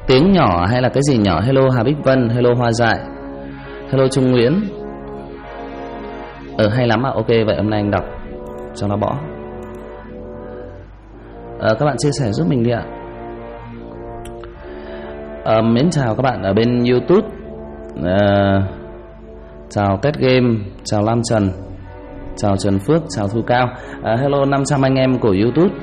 Tiếng nhỏ hay là cái gì nhỏ? Hello Hà Bích Vân, hello Hoa Dại, hello Trung Nguyễn. Hay lắm ạ. Ok, vậy hôm nay anh đọc cho nó bỏ. Các bạn chia sẻ giúp mình đi ạ. Mến chào các bạn ở bên YouTube. Chào Tết Game, chào Lam Trần, chào Trần Phước, chào Thu Cao. Hello 500 anh em của YouTube.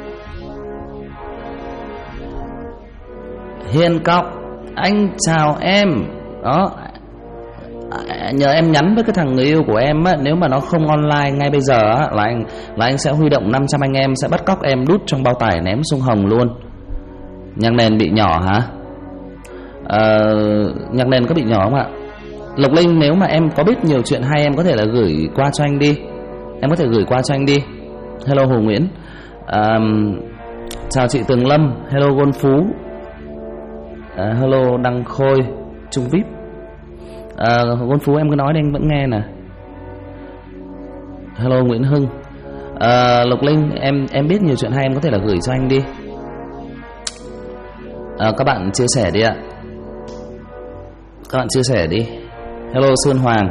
Hiền Cọc, anh chào em. Đó, nhờ em nhắn với cái thằng người yêu của em á, nếu mà nó không online ngay bây giờ á, là anh sẽ huy động 500 anh em sẽ bắt cóc em, đút trong bao tải ném sông Hồng luôn. Nhạc nền bị nhỏ hả? Nhạc nền có bị nhỏ không ạ? Lộc Linh, nếu mà em có biết nhiều chuyện hay em có thể là gửi qua cho anh đi. Em có thể gửi qua cho anh đi. Hello Hồ Nguyễn. Chào chị Tường Lâm. Hello Gôn Phú. Hello Đăng Khôi, Trung VIP. Gôn Phú em cứ nói đi anh vẫn nghe nè. Hello Nguyễn Hưng. Lộc Linh, em biết nhiều chuyện hay em có thể là gửi cho anh đi. Các bạn chia sẻ đi ạ. Các bạn chia sẻ đi. Hello Sơn Hoàng.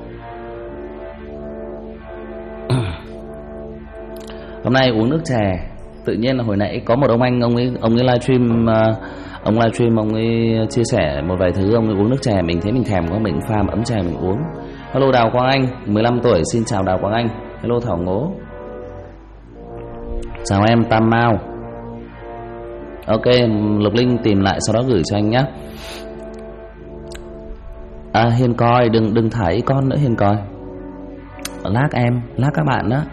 Hôm nay uống nước chè. Tự nhiên là hồi nãy có một ông anh, ông ấy livestream, ông ấy chia sẻ một vài thứ, ông ấy uống nước chè, mình thấy mình thèm quá, mình pha một ấm chè mình uống. Hello Đào Quang Anh, 15 tuổi, xin chào Đào Quang Anh. Hello Thảo Ngố. Chào em Tam Mao. Ok, Lục Linh tìm lại sau đó gửi cho anh nhé. Hiền Coi, đừng thả ý con nữa Hiền Coi. Lát em, lát các bạn đó.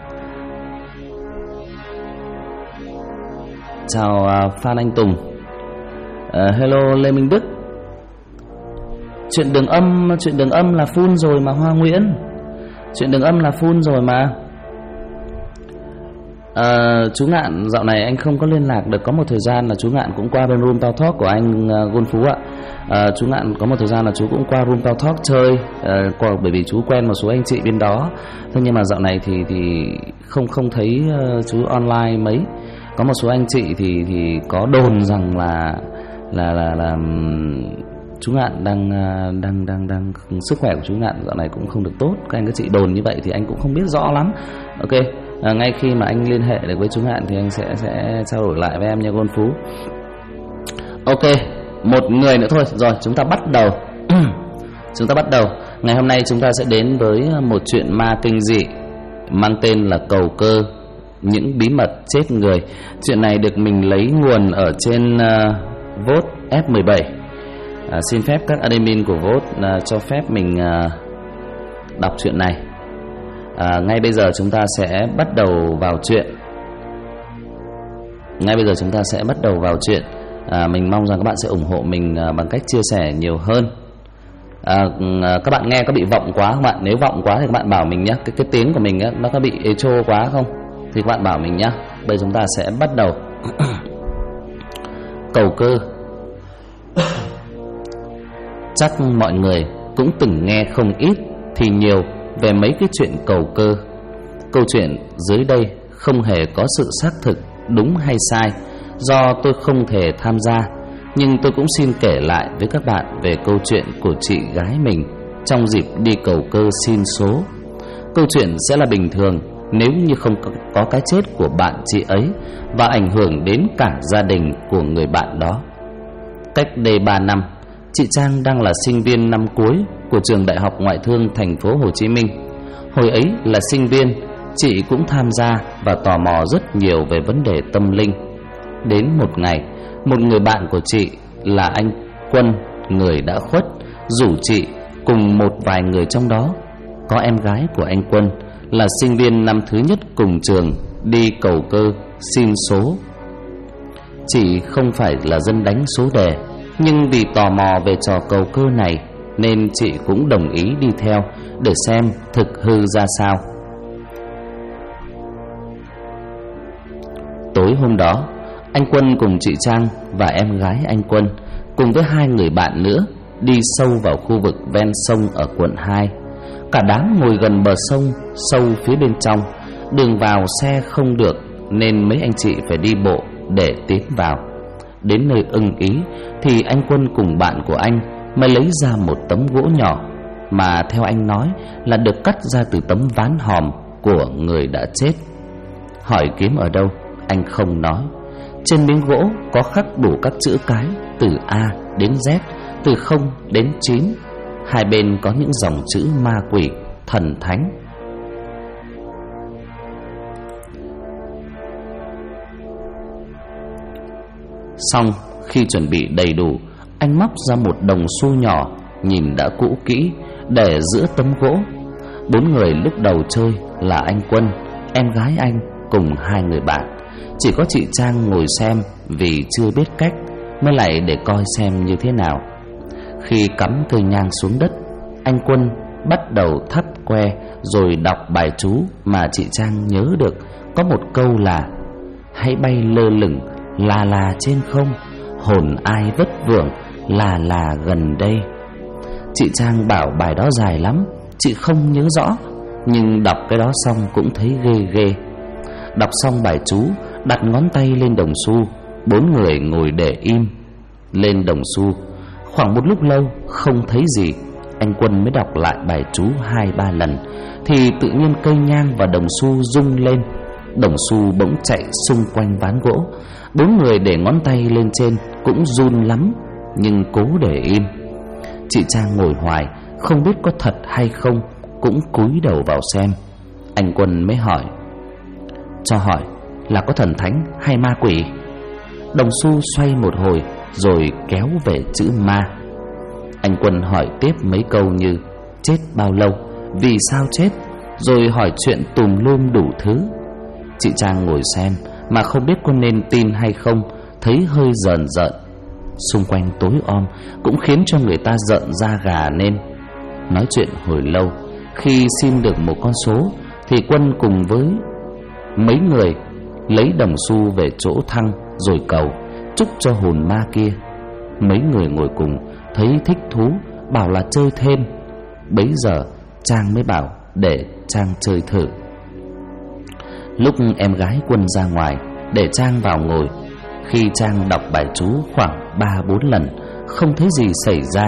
Chào Phan Anh Tùng. Hello Lê Minh Đức. Chuyện đường âm là full rồi mà Hoa Nguyễn. Chuyện đường âm là full rồi mà. Chú Ngạn dạo này anh không có liên lạc được. Có một thời gian là chú Ngạn cũng qua bên Room Tao Talk của anh Gôn Phú ạ. Chú Ngạn có một thời gian là chú cũng qua Room Tao Talk chơi, bởi vì chú quen một số anh chị bên đó. Thế nhưng mà dạo này thì không thấy chú online mấy. Có một số anh chị thì có đồn rằng là chú Ngạn đang sức khỏe của chú Ngạn dạo này cũng không được tốt. Các anh các chị đồn như vậy thì anh cũng không biết rõ lắm. Ok, ngay khi mà anh liên hệ được với chú Ngạn thì anh sẽ trao đổi lại với em nha Gôn Phú. Ok, một người nữa thôi. Rồi chúng ta bắt đầu. Chúng ta bắt đầu. Ngày hôm nay chúng ta sẽ đến với một chuyện ma kinh dị mang tên là Cầu Cơ, những bí mật chết người. Chuyện này được mình lấy nguồn ở trên Vote F17. Xin phép các admin của Vote cho phép mình đọc chuyện này. Ngay bây giờ chúng ta sẽ bắt đầu vào chuyện. Mình mong rằng các bạn sẽ ủng hộ mình bằng cách chia sẻ nhiều hơn. Các bạn nghe có bị vọng quá không ạ? Nếu vọng quá thì các bạn bảo mình nhé. Cái tiếng của mình á, nó có bị echo quá không thì các bạn bảo mình nhé. Bây giờ chúng ta sẽ bắt đầu. Cầu Cơ. Chắc mọi người cũng từng nghe không ít thì nhiều về mấy cái chuyện cầu cơ. Câu chuyện dưới đây không hề có sự xác thực đúng hay sai, do tôi không thể tham gia, nhưng tôi cũng xin kể lại với các bạn về câu chuyện của chị gái mình trong dịp đi cầu cơ xin số. Câu chuyện sẽ là bình thường nếu như không có cái chết của bạn chị ấy và ảnh hưởng đến cả gia đình của người bạn đó. Cách đây 3 năm, chị Trang đang là sinh viên năm cuối của trường Đại học Ngoại thương thành phố Hồ Chí Minh. Hồi ấy là sinh viên, chị cũng tham gia và tò mò rất nhiều về vấn đề tâm linh. Đến một ngày, một người bạn của chị là anh Quân, người đã khuất, rủ chị cùng một vài người trong đó có em gái của anh Quân là sinh viên năm thứ nhất cùng trường đi cầu cơ xin số. Chị không phải là dân đánh số đề, nhưng vì tò mò về trò cầu cơ này nên chị cũng đồng ý đi theo để xem thực hư ra sao. Tối hôm đó, anh Quân cùng chị Trang và em gái anh Quân cùng với 2 người bạn nữa đi sâu vào khu vực ven sông ở quận 2. Cả đám ngồi gần bờ sông, sâu phía bên trong. Đường vào xe không được nên mấy anh chị phải đi bộ để tiến vào. đến nơi ưng ý thì anh Quân cùng bạn của anh mới lấy ra một tấm gỗ nhỏ mà theo anh nói là được cắt ra từ tấm ván hòm của người đã chết. Hỏi kiếm ở đâu, anh không nói. Trên miếng gỗ có khắc đủ các chữ cái từ A đến Z, từ 0 đến 9. Hai bên có những dòng chữ ma quỷ, thần thánh. Xong, khi chuẩn bị đầy đủ, anh móc ra một đồng xu nhỏ, nhìn đã cũ kỹ, để giữa tấm gỗ. 4 người lúc đầu chơi là anh Quân, em gái anh cùng 2 người bạn. Chỉ có chị Trang ngồi xem vì chưa biết cách, mới lại để coi xem như thế nào. Khi cắm cây nhang xuống đất, anh Quân bắt đầu thắp que rồi đọc bài chú mà chị Trang nhớ được. Có một câu là: hãy bay lơ lửng là trên không, hồn ai vất vưởng là gần đây. Chị Trang bảo bài đó dài lắm, chị không nhớ rõ, nhưng đọc cái đó xong cũng thấy ghê ghê. Đọc xong bài chú, đặt ngón tay lên đồng xu. 4 người ngồi để im. Lên đồng xu khoảng một lúc lâu không thấy gì, anh Quân mới đọc lại bài chú 2-3 lần thì tự nhiên cây nhang và đồng xu rung lên. Đồng xu bỗng chạy xung quanh ván gỗ. 4 người để ngón tay lên trên cũng run lắm, nhưng cố để im. Chị Trang ngồi hoài, không biết có thật hay không, cũng cúi đầu vào xem. Anh Quân mới hỏi: cho hỏi là có thần thánh hay ma quỷ? Đồng xu xoay một hồi rồi kéo về chữ ma. Anh Quân hỏi tiếp mấy câu như: chết bao lâu, vì sao chết, rồi hỏi chuyện tùm lum đủ thứ. Chị Trang ngồi xem mà không biết có nên tin hay không, thấy hơi rờn rợn. Xung quanh tối om cũng khiến cho người ta rợn da gà lên. Nói chuyện hồi lâu, khi xin được một con số thì Quân cùng với mấy người lấy đồng xu về chỗ thăng rồi cầu chúc cho hồn ma kia. Mấy người ngồi cùng thấy thích thú, bảo là chơi thêm. Bấy giờ Trang mới bảo để Trang chơi thử. Lúc em gái Quân ra ngoài để Trang vào ngồi, khi Trang đọc bài chú khoảng 3-4 lần không thấy gì xảy ra.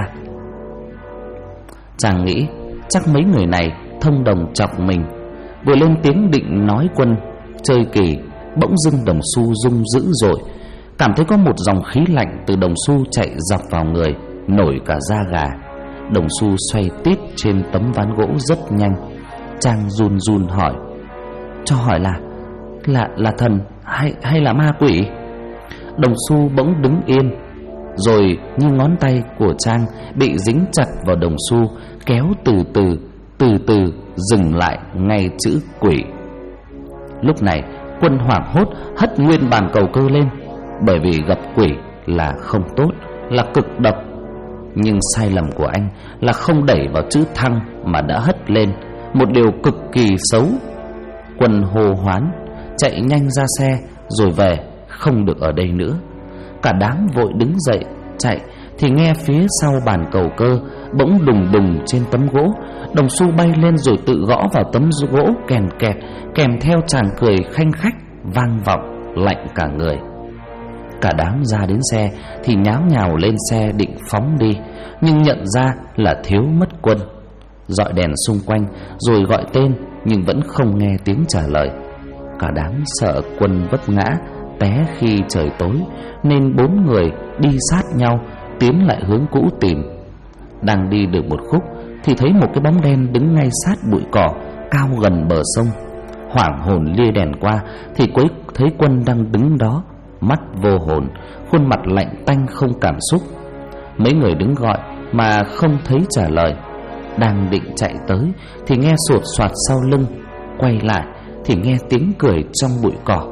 Trang nghĩ chắc mấy người này thông đồng chọc mình. Vừa lên tiếng định nói Quân chơi kỳ, bỗng dưng đồng xu rung dữ dội. Cảm thấy có một dòng khí lạnh từ đồng xu chạy dọc vào người, nổi cả da gà. Đồng xu xoay tít trên tấm ván gỗ rất nhanh. Trang run run hỏi: cho hỏi là thần hay là ma quỷ? Đồng xu bỗng đứng yên, rồi như ngón tay của Trang bị dính chặt vào đồng xu, kéo từ từ dừng lại ngay chữ quỷ. Lúc này Quân hoảng hốt hất nguyên bàn cầu cơ lên, bởi vì gặp quỷ là không tốt, là cực độc. Nhưng sai lầm của anh là không đẩy vào chữ thăng mà đã hất lên, một điều cực kỳ xấu. Quân hô hoán, chạy nhanh ra xe rồi về, không được ở đây nữa. Cả đám vội đứng dậy chạy thì nghe phía sau bàn cầu cơ bỗng đùng đùng trên tấm gỗ. Đồng xu bay lên rồi tự gõ vào tấm gỗ kèn kẹt, kèm theo tràng cười khanh khách vang vọng lạnh cả người. Cả đám ra đến xe thì nháo nhào lên xe định phóng đi, nhưng nhận ra là thiếu mất Quân. Dọi đèn xung quanh rồi gọi tên nhưng vẫn không nghe tiếng trả lời. Cả đám sợ Quân vấp ngã té khi trời tối, nên 4 người đi sát nhau tiến lại hướng cũ tìm. Đang đi được một khúc thì thấy một cái bóng đen đứng ngay sát bụi cỏ cao gần bờ sông. Hoảng hồn lia đèn qua thì thấy Quân đang đứng đó, mắt vô hồn, khuôn mặt lạnh tanh không cảm xúc. Mấy người đứng gọi mà không thấy trả lời. Đang định chạy tới thì nghe sột soạt sau lưng, quay lại thì nghe tiếng cười trong bụi cỏ.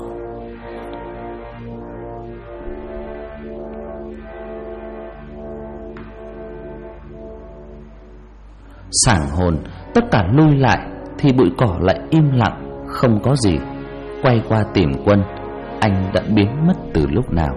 Sảng hồn, tất cả lui lại thì bụi cỏ lại im lặng, không có gì. Quay qua tìm Quân, anh đã biến mất từ lúc nào.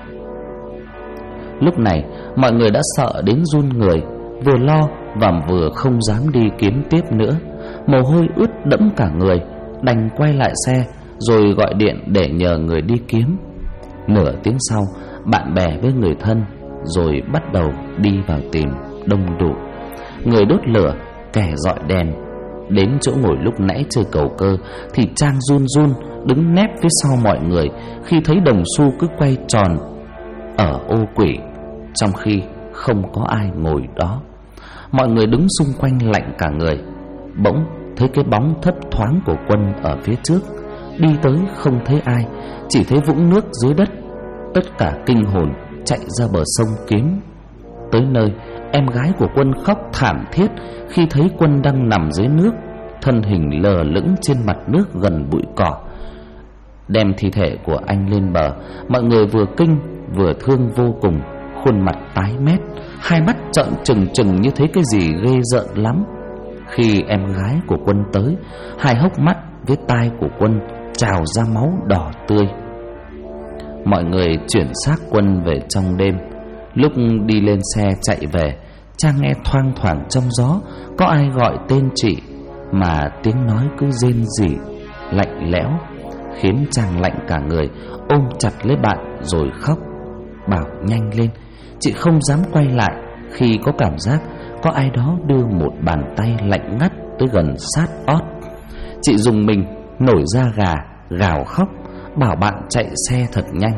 Lúc này mọi người đã sợ đến run người, vừa lo và vừa không dám đi kiếm tiếp nữa. Mồ hôi ướt đẫm cả người, đành quay lại xe rồi gọi điện để nhờ người đi kiếm. Nửa tiếng sau, bạn bè với người thân, rồi bắt đầu đi vào tìm đông đủ. Người đốt lửa, kẻ dọi đèn. Đến chỗ ngồi lúc nãy chơi cầu cơ thì Trang run run đứng nép phía sau mọi người khi thấy đồng xu cứ quay tròn ở ô quỷ, trong khi không có ai ngồi đó. Mọi người đứng xung quanh lạnh cả người. Bỗng thấy cái bóng thấp thoáng của Quân ở phía trước. Đi tới không thấy ai, chỉ thấy vũng nước dưới đất. Tất cả kinh hồn chạy ra bờ sông kiếm. Tới nơi, em gái của Quân khóc thảm thiết khi thấy Quân đang nằm dưới nước, thân hình lờ lững trên mặt nước gần bụi cỏ. Đem thi thể của anh lên bờ, mọi người vừa kinh vừa thương vô cùng, khuôn mặt tái mét, hai mắt trợn trừng trừng như thấy cái gì ghê rợn lắm. Khi em gái của Quân tới, hai hốc mắt với tai của Quân trào ra máu đỏ tươi. Mọi người chuyển xác Quân về trong đêm. Lúc đi lên xe chạy về, Trang nghe thoang thoảng trong gió có ai gọi tên chị, mà tiếng nói cứ rên rỉ, lạnh lẽo, khiến Trang lạnh cả người, ôm chặt lấy bạn rồi khóc, bảo nhanh lên. Chị không dám quay lại khi có cảm giác có ai đó đưa một bàn tay lạnh ngắt tới gần sát ót. Chị dùng mình nổi da gà, gào khóc, bảo bạn chạy xe thật nhanh.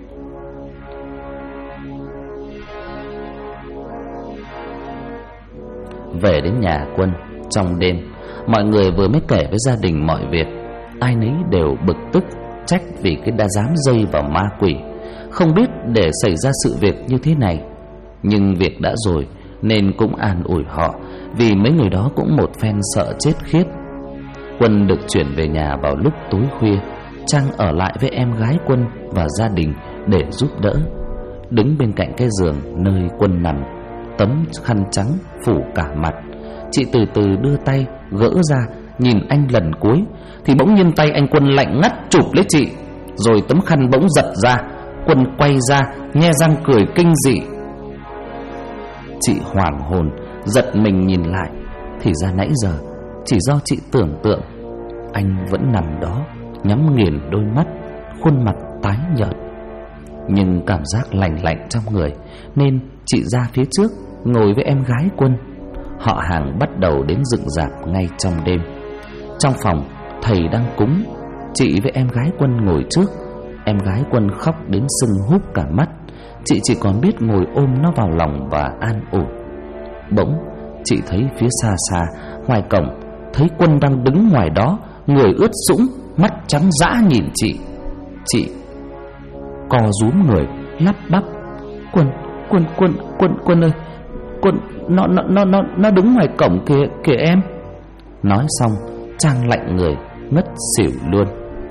Về đến nhà Quân trong đêm, mọi người vừa mới kể với gia đình mọi việc, ai nấy đều bực tức, trách vì cái đã dám dây vào ma quỷ, không biết để xảy ra sự việc như thế này. Nhưng việc đã rồi nên cũng an ủi họ, vì mấy người đó cũng một phen sợ chết khiếp. Quân được chuyển về nhà vào lúc tối khuya. Trang ở lại với em gái Quân và gia đình để giúp đỡ. Đứng bên cạnh cái giường nơi Quân nằm, tấm khăn trắng phủ cả mặt, chị từ từ đưa tay gỡ ra nhìn anh lần cuối, thì bỗng nhiên tay anh Quân lạnh ngắt chụp lấy chị, rồi tấm khăn bỗng giật ra. Quân quay ra nhe răng cười kinh dị. Chị hoảng hồn giật mình nhìn lại, thì ra nãy giờ chỉ do chị tưởng tượng anh vẫn nằm đó, nhắm nghiền đôi mắt, khuôn mặt tái nhợt. Nhưng cảm giác lành lạnh trong người nên chị ra phía trước ngồi với em gái Quân. Họ hàng bắt đầu đến dựng rạp ngay trong đêm. Trong phòng thầy đang cúng, chị với em gái Quân ngồi trước. Em gái Quân khóc đến sưng húp cả mắt. Chị chỉ còn biết ngồi ôm nó vào lòng và an ủi. Bỗng chị thấy phía xa xa ngoài cổng, thấy Quân đang đứng ngoài đó, người ướt sũng, mắt trắng dã nhìn chị. Chị co rúm người lắp bắp: Quân ơi, Quân nó đứng ngoài cổng kìa em. Nói xong Trang lạnh người ngất xỉu luôn.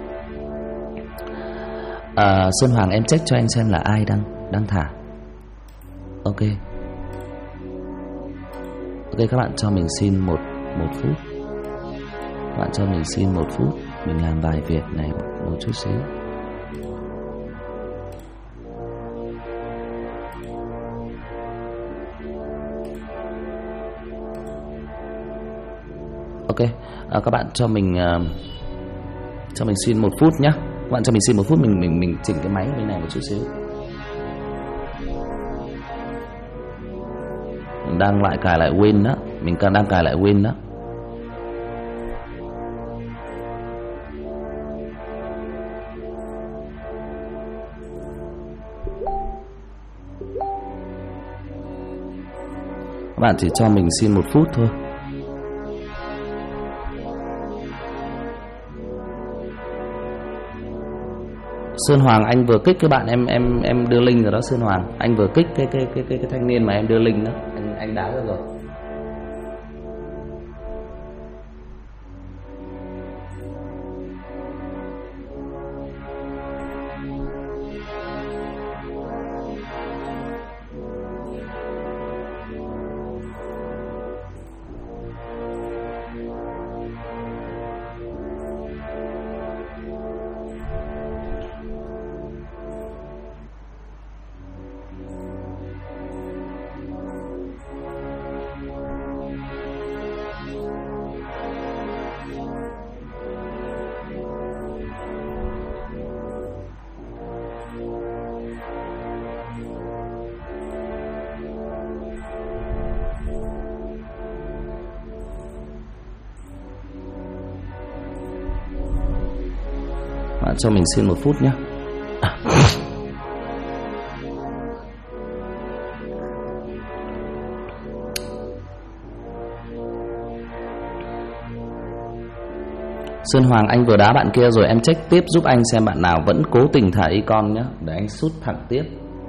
Sơn Hoàng, em check cho anh xem là ai đang thả. Ok, các bạn cho mình xin một phút. Các bạn cho mình xin 1 phút, mình làm vài việc này một chút xíu. Ok, các bạn cho mình xin 1 phút nhé. Các bạn cho mình xin 1 phút, mình chỉnh cái máy bên này một chút xíu. Mình đang cài lại Win đó, mình đang cài lại Win đó. Các bạn chỉ cho mình xin 1 phút thôi. Sơn Hoàng, anh vừa kích cái bạn em đưa link rồi đó. Sơn Hoàng, anh vừa kích cái thanh niên mà em đưa link đó, anh đá ra rồi. cho mình xin 1 phút nhé. Sơn Hoàng, anh vừa đá bạn kia rồi, em check tiếp giúp anh xem bạn nào vẫn cố tình thả icon nhé, để anh sút thẳng tiếp.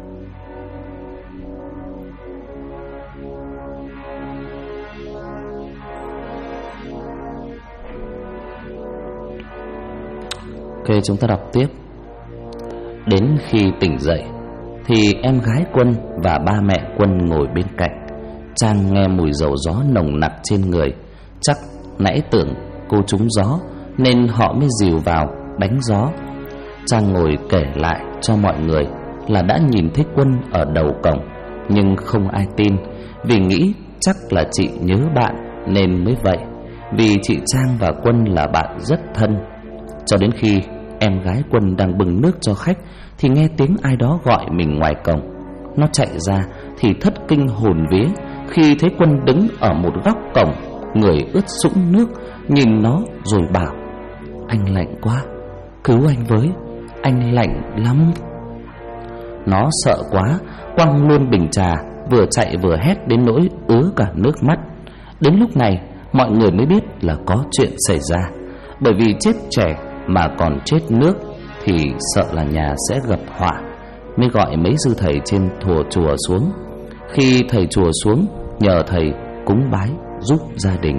Ok, chúng ta đọc tiếp. Đến khi tỉnh dậy thì em gái Quân và ba mẹ Quân ngồi bên cạnh. Trang nghe mùi dầu gió nồng nặc trên người, chắc nãy tưởng cô trúng gió nên họ mới dìu vào đánh gió. Trang ngồi kể lại cho mọi người là đã nhìn thấy Quân ở đầu cổng, nhưng không ai tin, vì nghĩ chắc là chị nhớ bạn nên mới vậy, vì chị Trang và Quân là bạn rất thân. Cho đến khi em gái Quân đang bưng nước cho khách thì nghe tiếng ai đó gọi mình ngoài cổng. Nó chạy ra thì thất kinh hồn vía khi thấy Quân đứng ở một góc cổng, người ướt sũng nước, nhìn nó rồi bảo: anh lạnh quá, cứu anh với, anh lạnh lắm. Nó sợ quá, quăng luôn bình trà, vừa chạy vừa hét đến nỗi ứa cả nước mắt. Đến lúc này mọi người mới biết là có chuyện xảy ra, bởi vì chết trẻ mà còn chết nước thì sợ là nhà sẽ gặp họa, mới gọi mấy sư thầy trên chùa xuống. Khi thầy chùa xuống, nhờ thầy cúng bái giúp gia đình.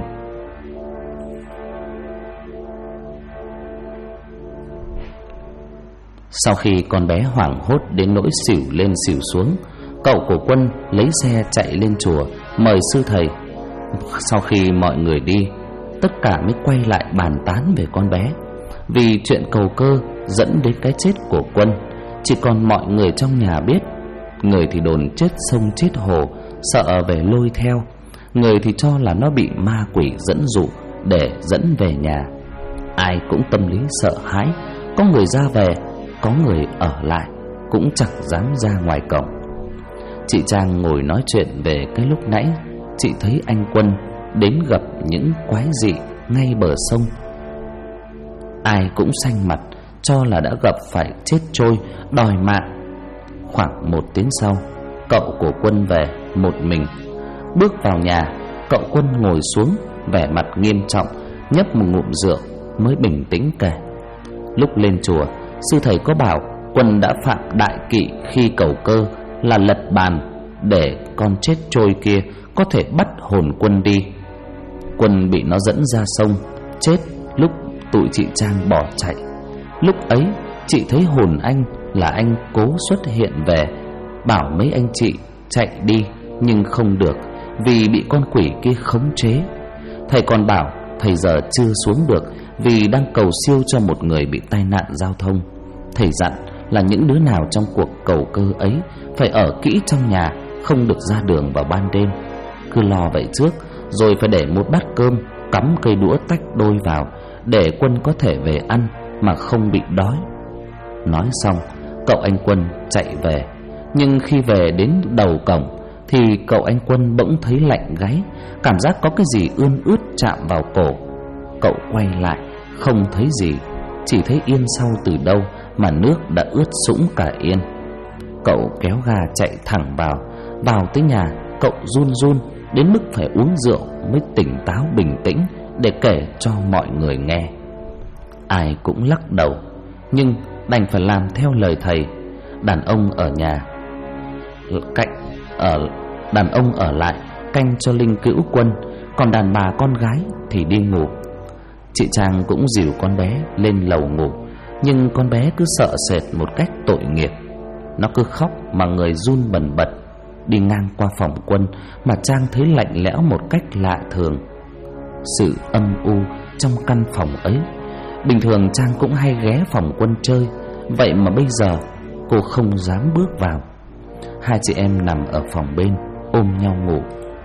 Sau khi con bé hoảng hốt đến nỗi xỉu lên xỉu xuống, cậu của Quân lấy xe chạy lên chùa mời sư thầy. Sau khi mọi người đi, tất cả mới quay lại bàn tán về con bé, vì chuyện cầu cơ dẫn đến cái chết của Quân chỉ còn mọi người trong nhà biết. Người thì đồn chết sông chết hồ, sợ về lôi theo. Người thì cho là nó bị ma quỷ dẫn dụ để dẫn về nhà. Ai cũng tâm lý sợ hãi, có người ra về, có người ở lại, cũng chẳng dám ra ngoài cổng. Chị Trang ngồi nói chuyện về cái lúc nãy chị thấy anh Quân đến gặp những quái dị ngay bờ sông. Ai cũng xanh mặt, cho là đã gặp phải chết trôi, đòi mạng. Khoảng 1 tiếng sau, cậu của Quân về một mình. Bước vào nhà, cậu Quân ngồi xuống, vẻ mặt nghiêm trọng, nhấp một ngụm rượu mới bình tĩnh kể. Lúc lên chùa, sư thầy có bảo Quân đã phạm đại kỵ khi cầu cơ là lật bàn để con chết trôi kia có thể bắt hồn Quân đi. Quân bị nó dẫn ra sông chết lúc tụi chị Trang bỏ chạy. Lúc ấy chị thấy hồn anh là anh cố xuất hiện về, bảo mấy anh chị chạy đi nhưng không được vì bị con quỷ kia khống chế. Thầy còn bảo thầy giờ chưa xuống được vì đang cầu siêu cho một người bị tai nạn giao thông. Thầy dặn là những đứa nào trong cuộc cầu cơ ấy phải ở kỹ trong nhà, không được ra đường vào ban đêm. Cứ lo vậy trước, rồi phải để một bát cơm cắm cây đũa tách đôi vào để Quân có thể về ăn mà không bị đói. Nói xong, cậu anh Quân chạy về. Nhưng khi về đến đầu cổng thì cậu anh Quân bỗng thấy lạnh gáy, cảm giác có cái gì ươn ướt chạm vào cổ. Cậu quay lại không thấy gì, chỉ thấy yên sau từ đâu mà nước đã ướt sũng cả yên. Cậu kéo ga chạy thẳng vào tới nhà. Cậu run run đến mức phải uống rượu mới tỉnh táo bình tĩnh để kể cho mọi người nghe. Ai cũng lắc đầu, nhưng đành phải làm theo lời thầy. Đàn ông ở nhà đàn ông ở lại canh cho linh cữu Quân, còn đàn bà con gái thì đi ngủ. Chị Trang cũng dìu con bé lên lầu ngủ, nhưng con bé cứ sợ sệt một cách tội nghiệp. Nó cứ khóc mà người run bần bật. Đi ngang qua phòng Quân mà Trang thấy lạnh lẽo một cách lạ thường. Sự âm u trong căn phòng ấy. Bình thường Trang cũng hay ghé phòng Quân chơi, vậy mà bây giờ cô không dám bước vào. Hai chị em nằm ở phòng bên ôm nhau ngủ.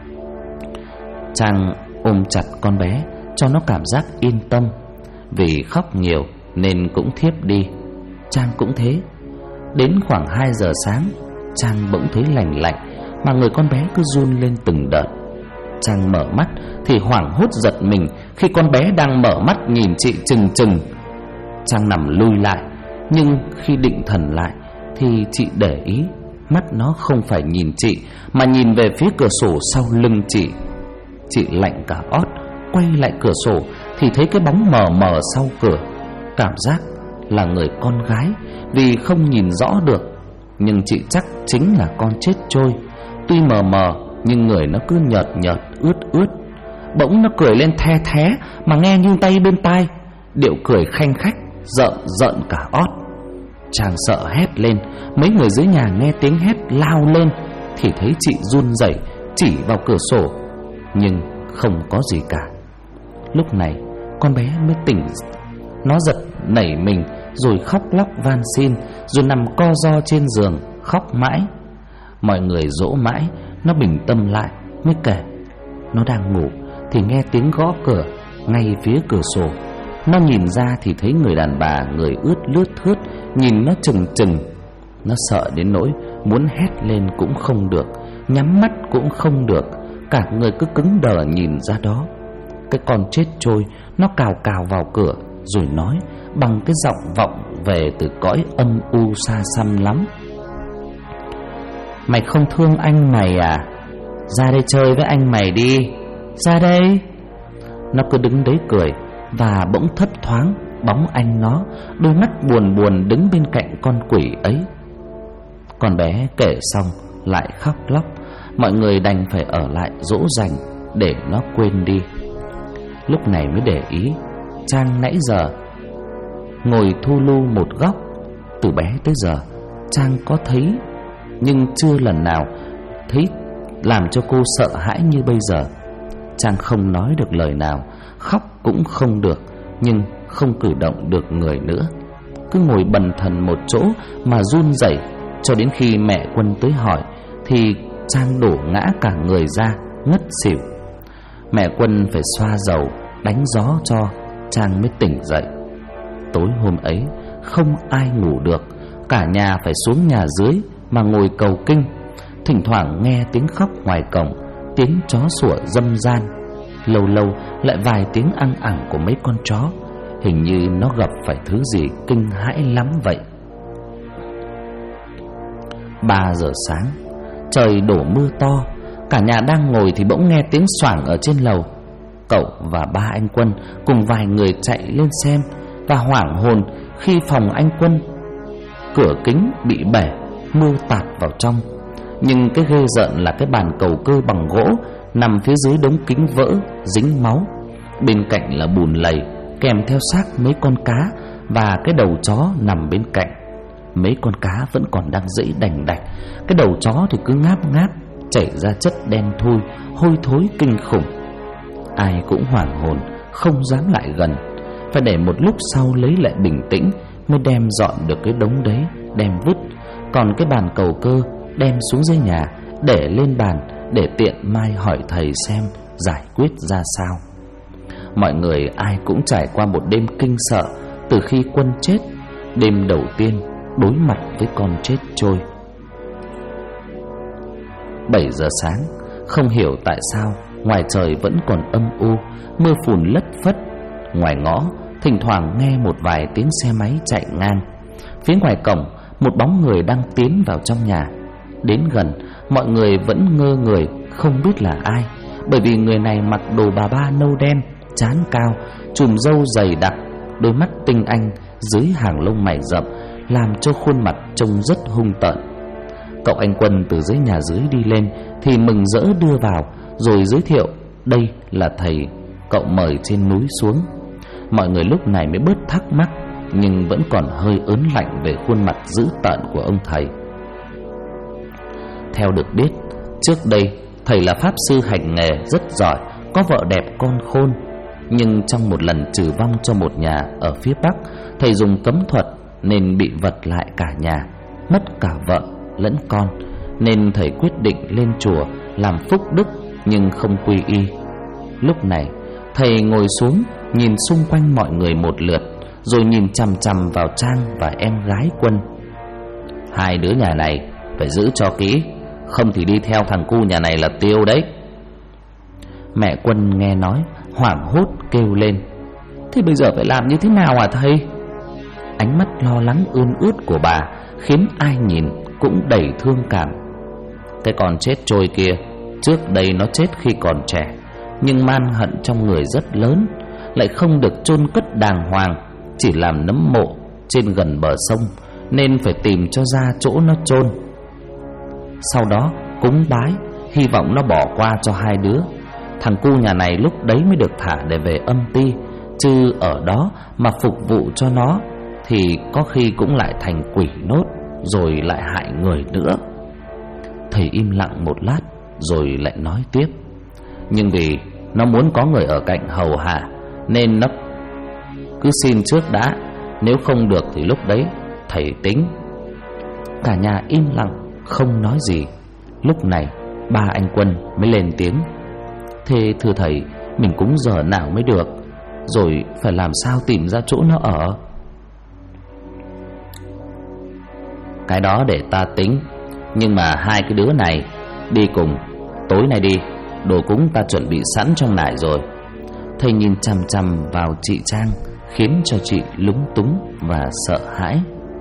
Trang ôm chặt con bé cho nó cảm giác yên tâm. Vì khóc nhiều nên cũng thiếp đi. Trang cũng thế. Đến khoảng 2 giờ sáng, Trang bỗng thấy lành lạnh, mà người con bé cứ run lên từng đợt. Trang mở mắt thì hoảng hốt giật mình khi con bé đang mở mắt nhìn chị chừng chừng. Trang nằm lùi lại, Nhưng khi định thần lại thì chị để ý mắt nó không phải nhìn chị, mà nhìn về phía cửa sổ sau lưng chị. Chị lạnh cả ót, quay lại cửa sổ thì thấy cái bóng mờ mờ sau cửa. Cảm giác là người con gái vì không nhìn rõ được, nhưng chị chắc chính là con chết trôi. Tuy mờ mờ nhưng người nó cứ nhợt nhợt, ướt ướt. Bỗng nó cười lên the thé mà nghe như tay bên tai, điệu cười khanh khách, rợn rợn cả ót. Chàng sợ hét lên. Mấy người dưới nhà nghe tiếng hét lao lên thì thấy chị run rẩy chỉ vào cửa sổ, nhưng không có gì cả. Lúc này con bé mới tỉnh. Nó giật nảy mình rồi khóc lóc van xin, rồi nằm co ro trên giường khóc mãi. Mọi người dỗ mãi nó bình tâm lại mới kể nó đang ngủ thì nghe tiếng gõ cửa ngay phía cửa sổ. Nó nhìn ra thì thấy người đàn bà, người ướt lướt thướt, nhìn nó chừng chừng. Nó sợ đến nỗi muốn hét lên cũng không được, nhắm mắt cũng không được, cả người cứ cứng đờ nhìn ra đó. Cái con chết trôi nó cào cào vào cửa rồi nói bằng cái giọng vọng về từ cõi âm u xa xăm lắm: "Mày không thương anh mày à? Ra đây chơi với anh mày đi, ra đây." Nó cứ đứng đấy cười, và bỗng thấp thoáng bóng anh nó, đôi mắt buồn buồn đứng bên cạnh con quỷ ấy. Con bé kể xong lại khóc lóc. Mọi người đành phải ở lại dỗ dành để nó quên đi. Lúc này mới để ý Trang nãy giờ ngồi thu lu một góc. Từ bé tới giờ Trang có thấy, nhưng chưa lần nào thấy làm cho cô sợ hãi như bây giờ. Trang không nói được lời nào, khóc cũng không được, nhưng không cử động được người nữa, cứ ngồi bần thần một chỗ mà run rẩy. Cho đến khi mẹ Quân tới hỏi thì Trang đổ ngã cả người ra, ngất xỉu. Mẹ Quân phải xoa dầu đánh gió cho Trang mới tỉnh dậy. Tối hôm ấy không ai ngủ được, cả nhà phải xuống nhà dưới mà ngồi cầu kinh. Thỉnh thoảng nghe tiếng khóc ngoài cổng, tiếng chó sủa râm ran, lâu lâu lại vài tiếng ăng ẳng của mấy con chó. Hình như nó gặp phải thứ gì kinh hãi lắm vậy. 3 giờ sáng, trời đổ mưa to. Cả nhà đang ngồi thì bỗng nghe tiếng xoảng ở trên lầu. Cậu và ba anh Quân cùng vài người chạy lên xem, và hoảng hồn khi phòng anh Quân cửa kính bị bể, mưa tạt vào trong. Nhưng cái ghê rợn là cái bàn cầu cơ bằng gỗ nằm phía dưới đống kính vỡ dính máu. Bên cạnh là bùn lầy kèm theo xác mấy con cá, và cái đầu chó nằm bên cạnh. Mấy con cá vẫn còn đang dãy đành đạch. Cái đầu chó thì cứ ngáp ngáp, chảy ra chất đen thui, hôi thối kinh khủng. Ai cũng hoảng hồn, không dám lại gần. Phải để một lúc sau lấy lại bình tĩnh mới đem dọn được cái đống đấy, đem vứt. Còn cái bàn cầu cơ đem xuống dưới nhà, để lên bàn để tiện mai hỏi thầy xem giải quyết ra sao. Mọi người ai cũng trải qua một đêm kinh sợ từ khi Quân chết, đêm đầu tiên đối mặt với con chết trôi. 7 giờ sáng, không hiểu tại sao ngoài trời vẫn còn âm u, mưa phùn lất phất. Ngoài ngõ thỉnh thoảng nghe một vài tiếng xe máy chạy ngang. Phía ngoài cổng, một bóng người đang tiến vào trong nhà. Đến gần, mọi người vẫn ngơ người không biết là ai, bởi vì người này mặc đồ bà ba nâu đen, trán cao, chùm râu dày đặc, đôi mắt tinh anh dưới hàng lông mày rậm, làm cho khuôn mặt trông rất hung tợn. Cậu anh Quân từ dưới nhà dưới đi lên thì mừng rỡ đưa vào, rồi giới thiệu đây là thầy cậu mời trên núi xuống. Mọi người lúc này mới bớt thắc mắc, nhưng vẫn còn hơi ớn lạnh về khuôn mặt dữ tợn của ông thầy. Theo được biết, trước đây thầy là pháp sư hành nghề rất giỏi, có vợ đẹp con khôn. Nhưng trong một lần trừ vong cho một nhà ở phía Bắc, thầy dùng cấm thuật nên bị vật lại cả nhà, mất cả vợ lẫn con. Nên thầy quyết định lên chùa làm phúc đức nhưng không quy y. Lúc này thầy ngồi xuống nhìn xung quanh mọi người một lượt, rồi nhìn chằm chằm vào Trang và em gái Quân. Hai đứa nhà này phải giữ cho kỹ, không thì đi theo thằng cu nhà này là tiêu đấy. Mẹ Quân nghe nói hoảng hốt kêu lên: Thế bây giờ phải làm như thế nào hả thầy? ánh mắt lo lắng ươn ướt của bà khiến ai nhìn cũng đầy thương cảm. Cái con chết trôi kia, trước đây nó chết khi còn trẻ, nhưng man hận trong người rất lớn, lại không được chôn cất đàng hoàng, chỉ làm nấm mộ trên gần bờ sông, nên phải tìm cho ra chỗ nó chôn. Sau đó cúng bái, hy vọng nó bỏ qua cho hai đứa. Thằng cu nhà này lúc đấy mới được thả để về âm ti, chứ ở đó mà phục vụ cho nó thì có khi cũng lại thành quỷ nốt, rồi lại hại người nữa. Thầy im lặng một lát rồi lại nói tiếp: nhưng vì nó muốn có người ở cạnh hầu hạ, nên nó cứ xin trước đã, nếu không được thì lúc đấy thầy tính. Cả nhà im lặng không nói gì. Lúc này ba anh Quân mới lên tiếng: thế thưa thầy, mình cúng giờ nào mới được, rồi phải làm sao tìm ra chỗ nó ở? Cái đó để ta tính, nhưng mà hai cái đứa này đi cùng. Tối nay đi, đồ cúng ta chuẩn bị sẵn trong nải rồi. Thầy nhìn chằm chằm vào chị Trang, khiến cho chị lúng túng và sợ hãi.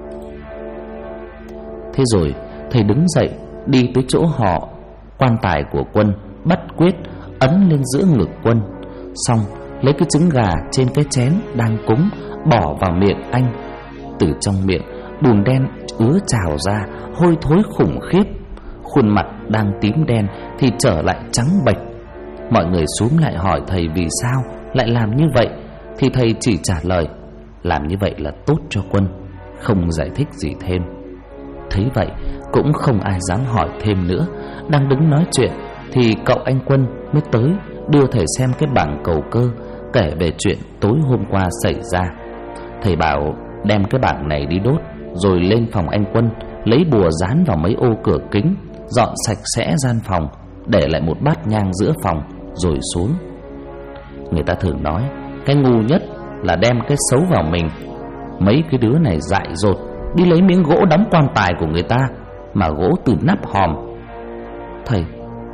Thế rồi thầy đứng dậy đi tới chỗ họ quan tài của Quân, bắt quyết ấn lên giữa ngực Quân, xong lấy cái trứng gà trên cái chén đang cúng bỏ vào miệng anh. Từ trong miệng bùn đen ứa trào ra, hôi thối khủng khiếp. Khuôn mặt đang tím đen thì trở lại trắng bệch. Mọi người xúm lại hỏi thầy vì sao lại làm như vậy, thì thầy chỉ trả lời làm như vậy là tốt cho Quân, không giải thích gì thêm. Thấy vậy cũng không ai dám hỏi thêm nữa. Đang đứng nói chuyện thì cậu anh Quân mới tới đưa thầy xem cái bảng cầu cơ, kể về chuyện tối hôm qua xảy ra. Thầy bảo đem cái bảng này đi đốt, rồi lên phòng anh Quân lấy bùa dán vào mấy ô cửa kính, dọn sạch sẽ gian phòng, để lại một bát nhang giữa phòng, rồi xuống. Người ta thường nói cái ngu nhất là đem cái xấu vào mình. Mấy cái đứa này dại dột đi lấy miếng gỗ đóng quan tài của người ta, mà gỗ từ nắp hòm. Thầy,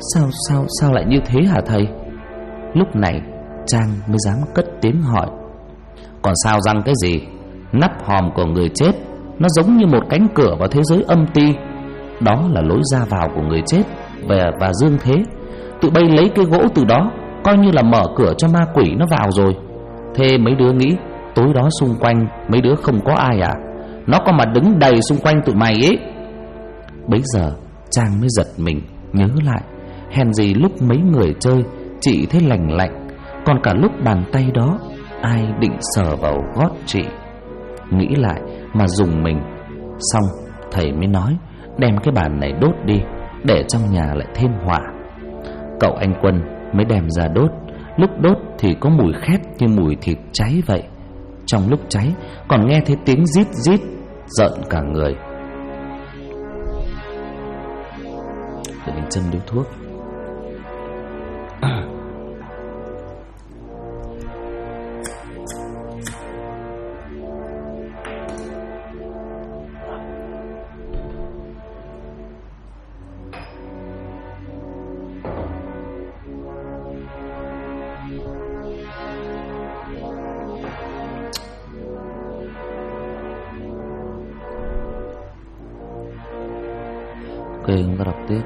sao lại như thế hả thầy? Lúc này Trang mới dám cất tiếng hỏi: còn sao răng cái gì? Nắp hòm của người chết nó giống như một cánh cửa vào thế giới âm ti. Đó là lối ra vào của người chết và dương thế. Tụi bay lấy cái gỗ từ đó, coi như là mở cửa cho ma quỷ nó vào rồi. Thế mấy đứa nghĩ tối đó xung quanh mấy đứa không có ai à? Nó có mà đứng đầy xung quanh tụi mày ấy. Bấy giờ Trang mới giật mình nhớ lại, hèn gì lúc mấy người chơi chị thấy lành lạnh, còn cả lúc bàn tay đó ai định sờ vào gót chị. Nghĩ lại mà rùng mình. Xong thầy mới nói đem cái bàn này đốt đi, để trong nhà lại thêm hỏa. Cậu anh Quân mới đem ra đốt. Lúc đốt thì có mùi khét như mùi thịt cháy vậy. Trong lúc cháy còn nghe thấy tiếng rít rít, rợn cả người. Để mình châm điếu thuốc. Ok, chúng ta đọc tiếp.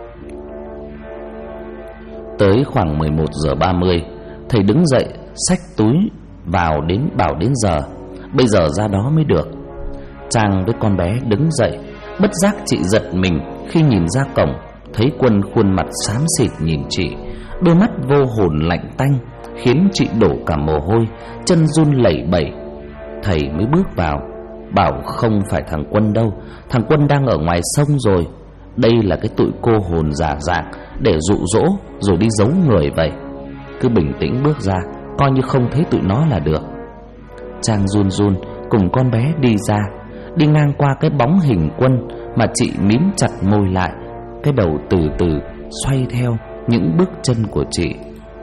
Tới khoảng 11 giờ 30, thầy đứng dậy xách túi vào bảo đến giờ. Bây giờ ra đó mới được. Trang với con bé đứng dậy. Bất giác chị giật mình khi nhìn ra cổng, thấy Quân khuôn mặt xám xịt nhìn chị, đôi mắt vô hồn lạnh tanh, khiến chị đổ cả mồ hôi, chân run lẩy bẩy. Thầy mới bước vào, bảo không phải thằng Quân đâu, thằng Quân đang ở ngoài sông rồi. Đây là cái tụi cô hồn giả dạng để dụ dỗ rồi đi giấu người vậy. Cứ bình tĩnh bước ra, coi như không thấy tụi nó là được. Trang run run cùng con bé đi ra, đi ngang qua cái bóng hình Quân mà chị mím chặt môi lại, cái đầu từ từ xoay theo những bước chân của chị.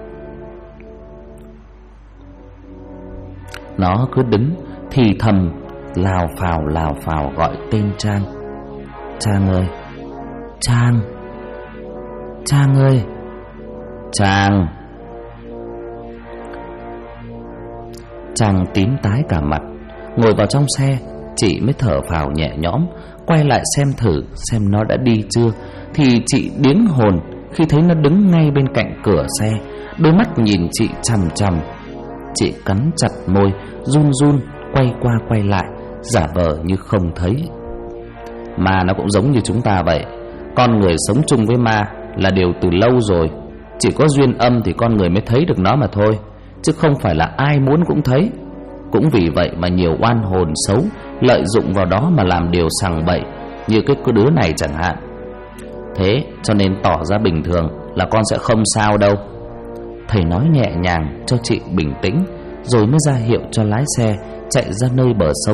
Nó cứ đứng thì thầm lào phào gọi tên Trang. Trang ơi, Trang, Trang ơi, Trang. Trang tím tái cả mặt. Ngồi vào trong xe, chị mới thở phào nhẹ nhõm, quay lại xem thử xem nó đã đi chưa. Thì chị điếng hồn khi thấy nó đứng ngay bên cạnh cửa xe, đôi mắt nhìn chị chằm chằm. Chị cắn chặt môi, run run quay qua quay lại, giả vờ như không thấy. Ma nó cũng giống như chúng ta vậy. Con người sống chung với ma là điều từ lâu rồi. Chỉ có duyên âm thì con người mới thấy được nó mà thôi, chứ không phải là ai muốn cũng thấy. Cũng vì vậy mà nhiều oan hồn xấu lợi dụng vào đó mà làm điều sằng bậy, như cái đứa này chẳng hạn. Thế cho nên tỏ ra bình thường là con sẽ không sao đâu. Thầy nói nhẹ nhàng cho chị bình tĩnh, rồi mới ra hiệu cho lái xe chạy ra nơi bờ sông.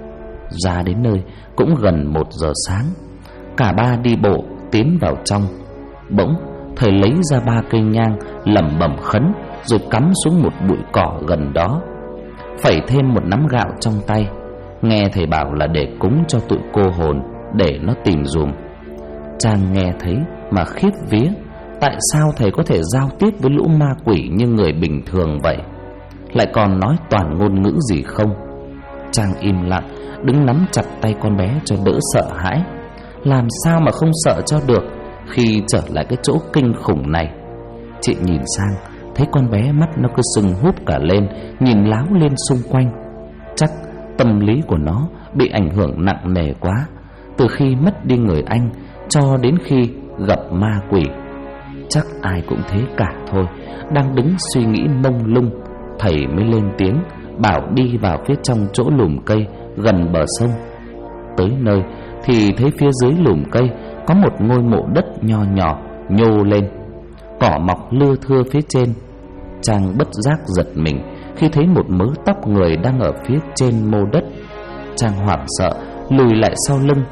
Ra đến nơi cũng gần 1 giờ sáng. Cả ba đi bộ tiến vào trong. Bỗng thầy lấy ra 3 cây nhang, lẩm bẩm khấn, rồi cắm xuống một bụi cỏ gần đó, phẩy thêm một nắm gạo trong tay. Nghe thầy bảo là để cúng cho tụi cô hồn, để nó tìm dùm. Trang nghe thấy mà khiếp vía. Tại sao thầy có thể giao tiếp với lũ ma quỷ như người bình thường vậy, lại còn nói toàn ngôn ngữ gì không? Trang im lặng, đứng nắm chặt tay con bé cho đỡ sợ hãi. Làm sao mà không sợ cho được khi trở lại cái chỗ kinh khủng này. Chị nhìn sang, thấy con bé mắt nó cứ sưng húp cả lên, nhìn láo lên xung quanh. Chắc tâm lý của nó bị ảnh hưởng nặng nề quá, từ khi mất đi người anh cho đến khi gặp ma quỷ. Chắc ai cũng thế cả thôi. Đang đứng suy nghĩ mông lung, thầy mới lên tiếng bảo đi vào phía trong chỗ lùm cây gần bờ sông. Tới nơi thì thấy phía dưới lùm cây có một ngôi mộ đất nho nhỏ nhô lên, cỏ mọc lưa thưa phía trên. Trang bất giác giật mình khi thấy một mớ tóc người đang ở phía trên mô đất. Trang hoảng sợ lùi lại sau lưng,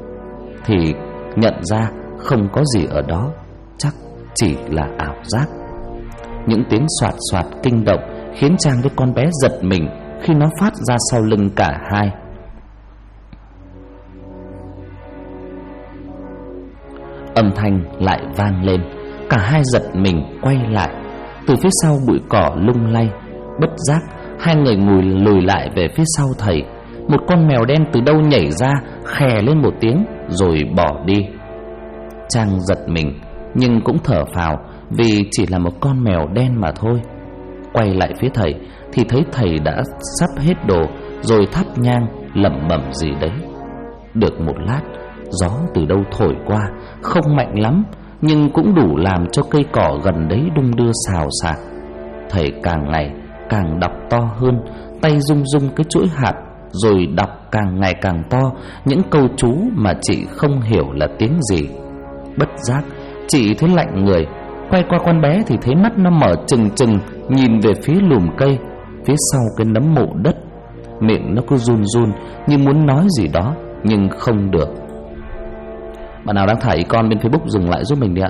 thì nhận ra không có gì ở đó, chắc chỉ là ảo giác. Những tiếng soạt soạt kinh động khiến Trang với con bé giật mình khi nó phát ra sau lưng cả hai. Âm thanh lại vang lên, cả hai giật mình quay lại. Từ phía sau bụi cỏ lung lay, bất giác hai người lùi lại về phía sau thầy. Một con mèo đen từ đâu nhảy ra, khè lên một tiếng rồi bỏ đi. Trang giật mình nhưng cũng thở phào, vì chỉ là một con mèo đen mà thôi. Quay lại phía thầy thì thấy thầy đã sắp hết đồ, rồi thắp nhang lẩm bẩm gì đấy. Được một lát, gió từ đâu thổi qua, không mạnh lắm nhưng cũng đủ làm cho cây cỏ gần đấy đung đưa xào xạc. Thầy càng ngày càng đọc to hơn, tay rung rung cái chuỗi hạt, rồi đọc càng ngày càng to những câu chú mà chị không hiểu là tiếng gì. Bất giác chị thấy lạnh người, quay qua con bé thì thấy mắt nó mở trừng trừng nhìn về phía lùm cây phía sau cái nấm mộ đất. Miệng nó cứ run run như muốn nói gì đó nhưng không được. Bạn nào đang thải con bên Facebook dừng lại giúp mình đi ạ.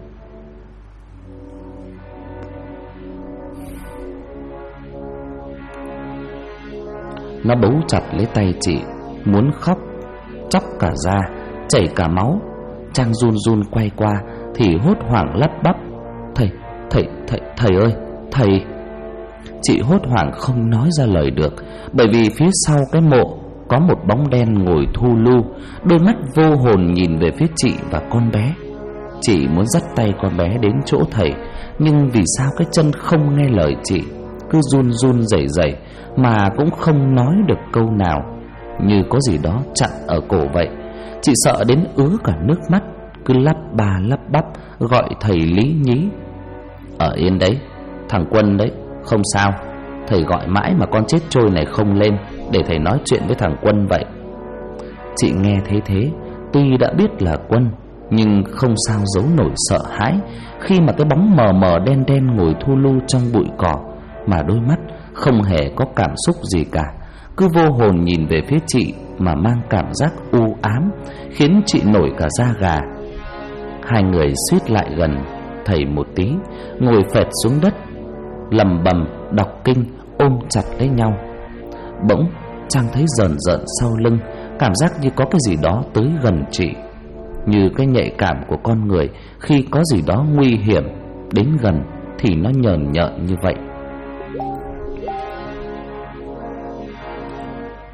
Nó bấu chặt lấy tay chị, muốn khóc, chóc cả da, chảy cả máu. Trang run run quay qua thì hốt hoảng lắp bắp: Thầy ơi, thầy. Chị hốt hoảng không nói ra lời được, bởi vì phía sau cái mộ có một bóng đen ngồi thu lu, đôi mắt vô hồn nhìn về phía chị và con bé. Chị muốn dắt tay con bé đến chỗ thầy, nhưng vì sao cái chân không nghe lời chị, cứ run run rẩy rẩy mà cũng không nói được câu nào, như có gì đó chặn ở cổ vậy. Chị sợ đến ứa cả nước mắt, cứ lắp ba lắp bắp gọi thầy lý nhí: Ở yên đấy, thằng Quân đấy, không sao. Thầy gọi mãi mà con chết trôi này không lên, để thầy nói chuyện với thằng Quân vậy. Chị nghe thấy thế, tuy đã biết là Quân, nhưng không sao giấu nổi sợ hãi khi mà cái bóng mờ mờ đen đen ngồi thu lu trong bụi cỏ, mà đôi mắt không hề có cảm xúc gì cả, cứ vô hồn nhìn về phía chị mà mang cảm giác u ám, khiến chị nổi cả da gà. Hai người suýt lại gần thầy một tí, ngồi phệt xuống đất, lầm bầm đọc kinh, ôm chặt lấy nhau. Bỗng Trang thấy rờn rợn sau lưng, cảm giác như có cái gì đó tới gần chị, như cái nhạy cảm của con người khi có gì đó nguy hiểm đến gần thì nó nhờn nhợn như vậy.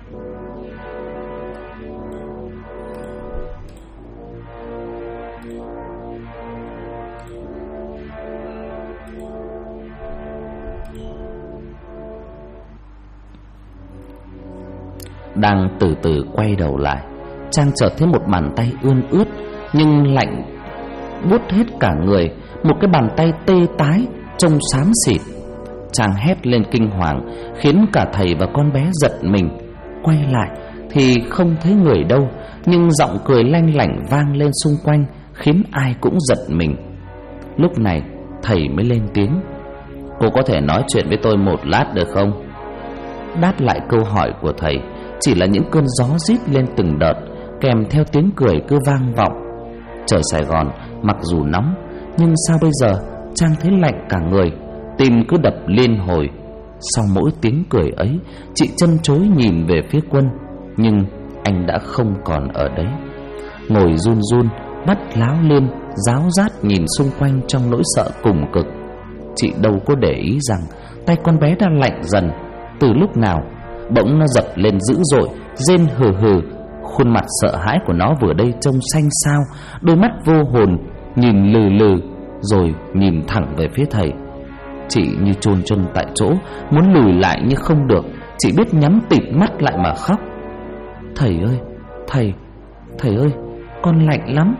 Đang từ từ quay đầu lại, Trang chợt thấy một bàn tay ươn ướt nhưng lạnh buốt hết cả người. Một cái bàn tay tê tái, trông xám xịt. Trang hét lên kinh hoàng, khiến cả thầy và con bé giật mình. Quay lại thì không thấy người đâu, nhưng giọng cười lanh lảnh vang lên xung quanh, khiến ai cũng giật mình. Lúc này thầy mới lên tiếng: "Cô có thể nói chuyện với tôi một lát được không?" Đáp lại câu hỏi của thầy chỉ là những cơn gió rít lên từng đợt, kèm theo tiếng cười cứ vang vọng. Trời Sài Gòn mặc dù nóng, nhưng sao bây giờ Trang thấy lạnh cả người, tim cứ đập liên hồi. Sau mỗi tiếng cười ấy, chị chân chối nhìn về phía Quân, nhưng anh đã không còn ở đấy. Ngồi run run, mắt láo liên, ráo rát nhìn xung quanh trong nỗi sợ cùng cực. Chị đâu có để ý rằng tay con bé đã lạnh dần. Từ lúc nào bỗng nó giật lên dữ dội, rên hừ hừ. Khuôn mặt sợ hãi của nó vừa đây trông xanh xao, đôi mắt vô hồn nhìn lừ lừ, rồi nhìn thẳng về phía thầy. Chị như chôn chân tại chỗ, muốn lùi lại nhưng không được, chỉ biết nhắm tịt mắt lại mà khóc. "Thầy ơi, thầy ơi, con lạnh lắm."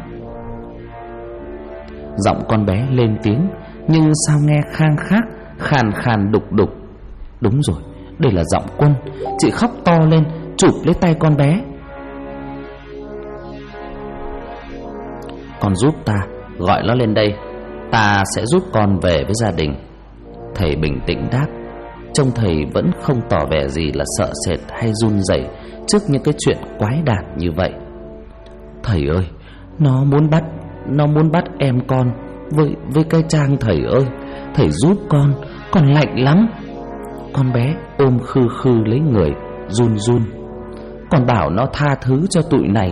Giọng con bé lên tiếng, nhưng sao nghe khang khác, khàn khàn đục đục. Đúng rồi, đây là giọng Quân. Chị khóc to lên, chụp lấy tay con bé. "Con giúp ta, gọi nó lên đây, ta sẽ giúp con về với gia đình." Thầy bình tĩnh đáp. Trông thầy vẫn không tỏ vẻ gì là sợ sệt hay run rẩy trước những cái chuyện quái đản như vậy. "Thầy ơi, nó muốn bắt em con với cái Trang thầy ơi. Thầy giúp con lạnh lắm." Con bé ôm khư khư lấy người, run run. "Con bảo nó tha thứ cho tụi này.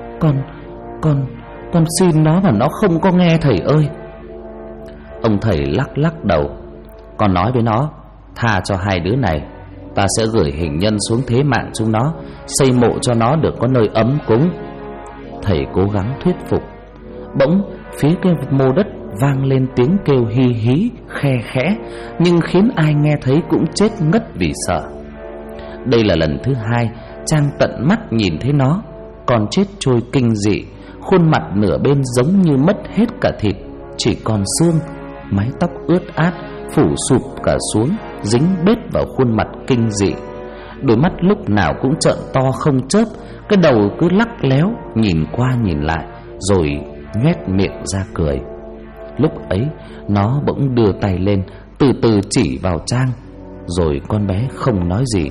Con xin nó mà nó không có nghe thầy ơi." Ông thầy lắc lắc đầu. "Con nói với nó tha cho hai đứa này, ta sẽ gửi hình nhân xuống thế mạng chúng nó, xây mộ cho nó được có nơi ấm cúng." Thầy cố gắng thuyết phục. Bỗng phía cái mô đất vang lên tiếng kêu hi hí khe khẽ, nhưng khiến ai nghe thấy cũng chết ngất vì sợ. Đây là lần thứ hai Trang tận mắt nhìn thấy nó. Con chết trôi kinh dị, khuôn mặt nửa bên giống như mất hết cả thịt, chỉ còn xương. Mái tóc ướt át phủ sụp cả xuống, dính bết vào khuôn mặt kinh dị. Đôi mắt lúc nào cũng trợn to không chớp, cái đầu cứ lắc léo nhìn qua nhìn lại, rồi nhoét miệng ra cười. Lúc ấy nó bỗng đưa tay lên, từ từ chỉ vào Trang, rồi con bé không nói gì.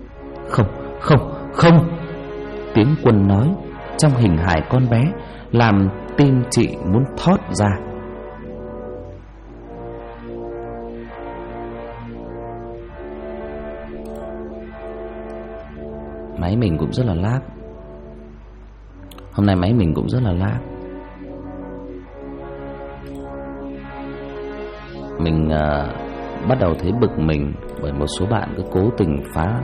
Không. Tiếng Quân nói trong hình hài con bé làm tim chị muốn thót ra. Máy mình cũng rất là lag. Hôm nay máy mình cũng rất là lag. Mình bắt đầu thấy bực mình bởi một số bạn cứ cố tình phá.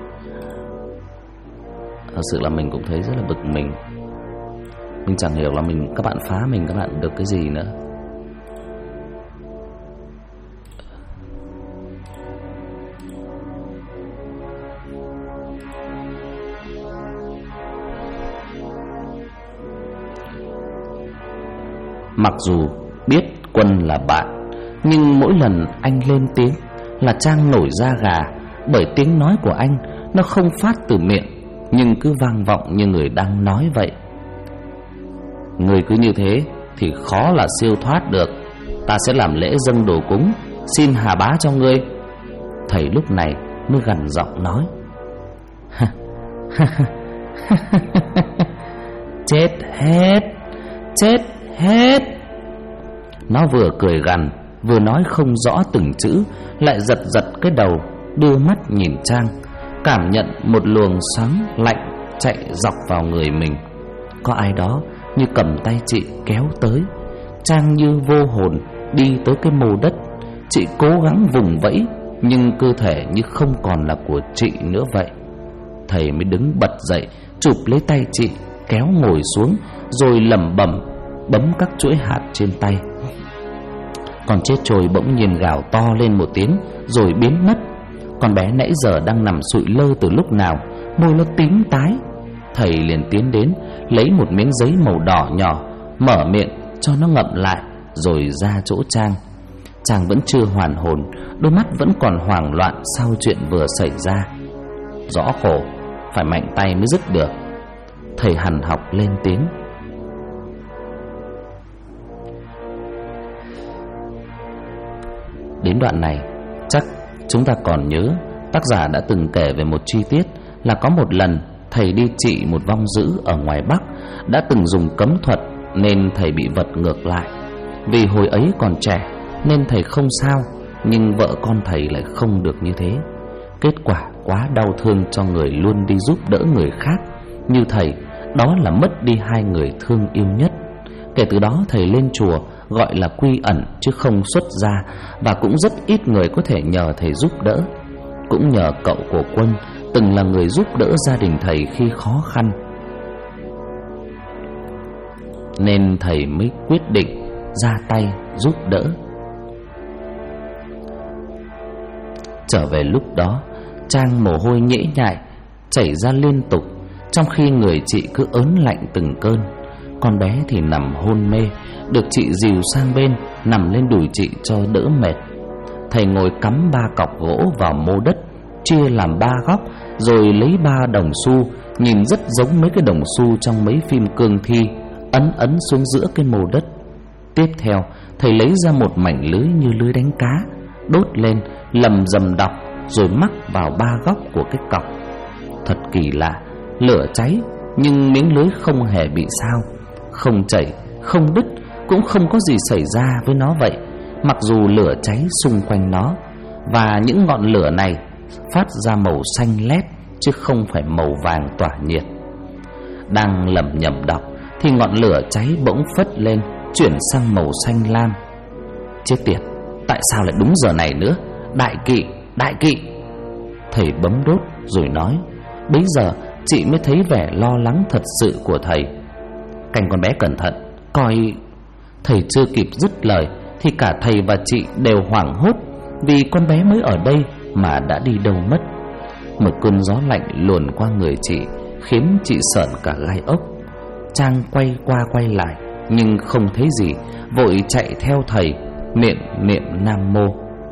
Thật sự là mình cũng thấy rất là bực mình. Mình chẳng hiểu là các bạn phá mình, các bạn được cái gì nữa. Mặc dù biết Quân là bạn, nhưng mỗi lần anh lên tiếng là Trang nổi da gà, bởi tiếng nói của anh nó không phát từ miệng, nhưng cứ vang vọng như người đang nói vậy. "Người cứ như thế thì khó là siêu thoát được. Ta sẽ làm lễ dâng đồ cúng, xin Hà Bá cho ngươi." Thầy lúc này mới gằn giọng nói. Chết hết. Nó vừa cười gằn, vừa nói không rõ từng chữ, lại giật cái đầu, đưa mắt nhìn Trang, cảm nhận một luồng sáng lạnh chạy dọc vào người mình. Có ai đó như cầm tay chị kéo tới. Trang như vô hồn đi tới cái mô đất. Chị cố gắng vùng vẫy, nhưng cơ thể như không còn là của chị nữa vậy. Thầy mới đứng bật dậy, chụp lấy tay chị, kéo ngồi xuống, rồi lẩm bẩm bấm các chuỗi hạt trên tay. Con chết trôi bỗng nhiên gào to lên một tiếng, rồi biến mất. Con bé nãy giờ đang nằm sụi lơ từ lúc nào, môi nó tím tái. Thầy liền tiến đến, lấy một miếng giấy màu đỏ nhỏ, mở miệng cho nó ngậm lại, rồi ra chỗ Trang. Trang vẫn chưa hoàn hồn, đôi mắt vẫn còn hoảng loạn sau chuyện vừa xảy ra. Rõ khổ, phải mạnh tay mới dứt được. Thầy hằn học lên tiếng: Đến đoạn này, chắc chúng ta còn nhớ tác giả đã từng kể về một chi tiết là có một lần thầy đi trị một vong dữ ở ngoài Bắc, đã từng dùng cấm thuật nên thầy bị vật ngược lại. Vì hồi ấy còn trẻ nên thầy không sao, nhưng vợ con thầy lại không được như thế. Kết quả quá đau thương cho người luôn đi giúp đỡ người khác như thầy, đó là mất đi hai người thương yêu nhất. Kể từ đó thầy lên chùa gọi là quy ẩn chứ không xuất gia, và cũng rất ít người có thể nhờ thầy giúp đỡ. Cũng nhờ cậu của Quân từng là người giúp đỡ gia đình thầy khi khó khăn, nên thầy mới quyết định ra tay giúp đỡ. Trở về lúc đó, Trang mồ hôi nhễ nhại chảy ra liên tục, trong khi người chị cứ ớn lạnh từng cơn. Con bé thì nằm hôn mê, được chị dìu sang bên nằm lên đùi chị cho đỡ mệt. Thầy ngồi cắm 3 cọc gỗ vào mô đất, chia làm 3 góc, rồi lấy 3 đồng xu, nhìn rất giống mấy cái đồng xu trong mấy phim cương thi, ấn xuống giữa cái mô đất. Tiếp theo, thầy lấy ra một mảnh lưới như lưới đánh cá, đốt lên, lầm rầm đọc, rồi mắc vào 3 góc của cái cọc. Thật kỳ lạ, lửa cháy nhưng miếng lưới không hề bị sao, không chảy, không đứt, cũng không có gì xảy ra với nó vậy, mặc dù lửa cháy xung quanh nó. Và những ngọn lửa này phát ra màu xanh lét chứ không phải màu vàng tỏa nhiệt. Đang lẩm nhẩm đọc thì ngọn lửa cháy bỗng phất lên, chuyển sang màu xanh lam. Chết tiệt, tại sao lại đúng giờ này nữa? Đại kỵ, đại kỵ! Thầy bấm đốt rồi nói. Bấy giờ chị mới thấy vẻ lo lắng thật sự của thầy. Canh con bé cẩn thận, coi... Thầy chưa kịp dứt lời thì cả thầy và chị đều hoảng hốt, vì con bé mới ở đây mà đã đi đâu mất. Một cơn gió lạnh luồn qua người chị, khiến chị sởn cả gai ốc. Trang quay qua quay lại nhưng không thấy gì, vội chạy theo thầy, miệng niệm Nam Mô.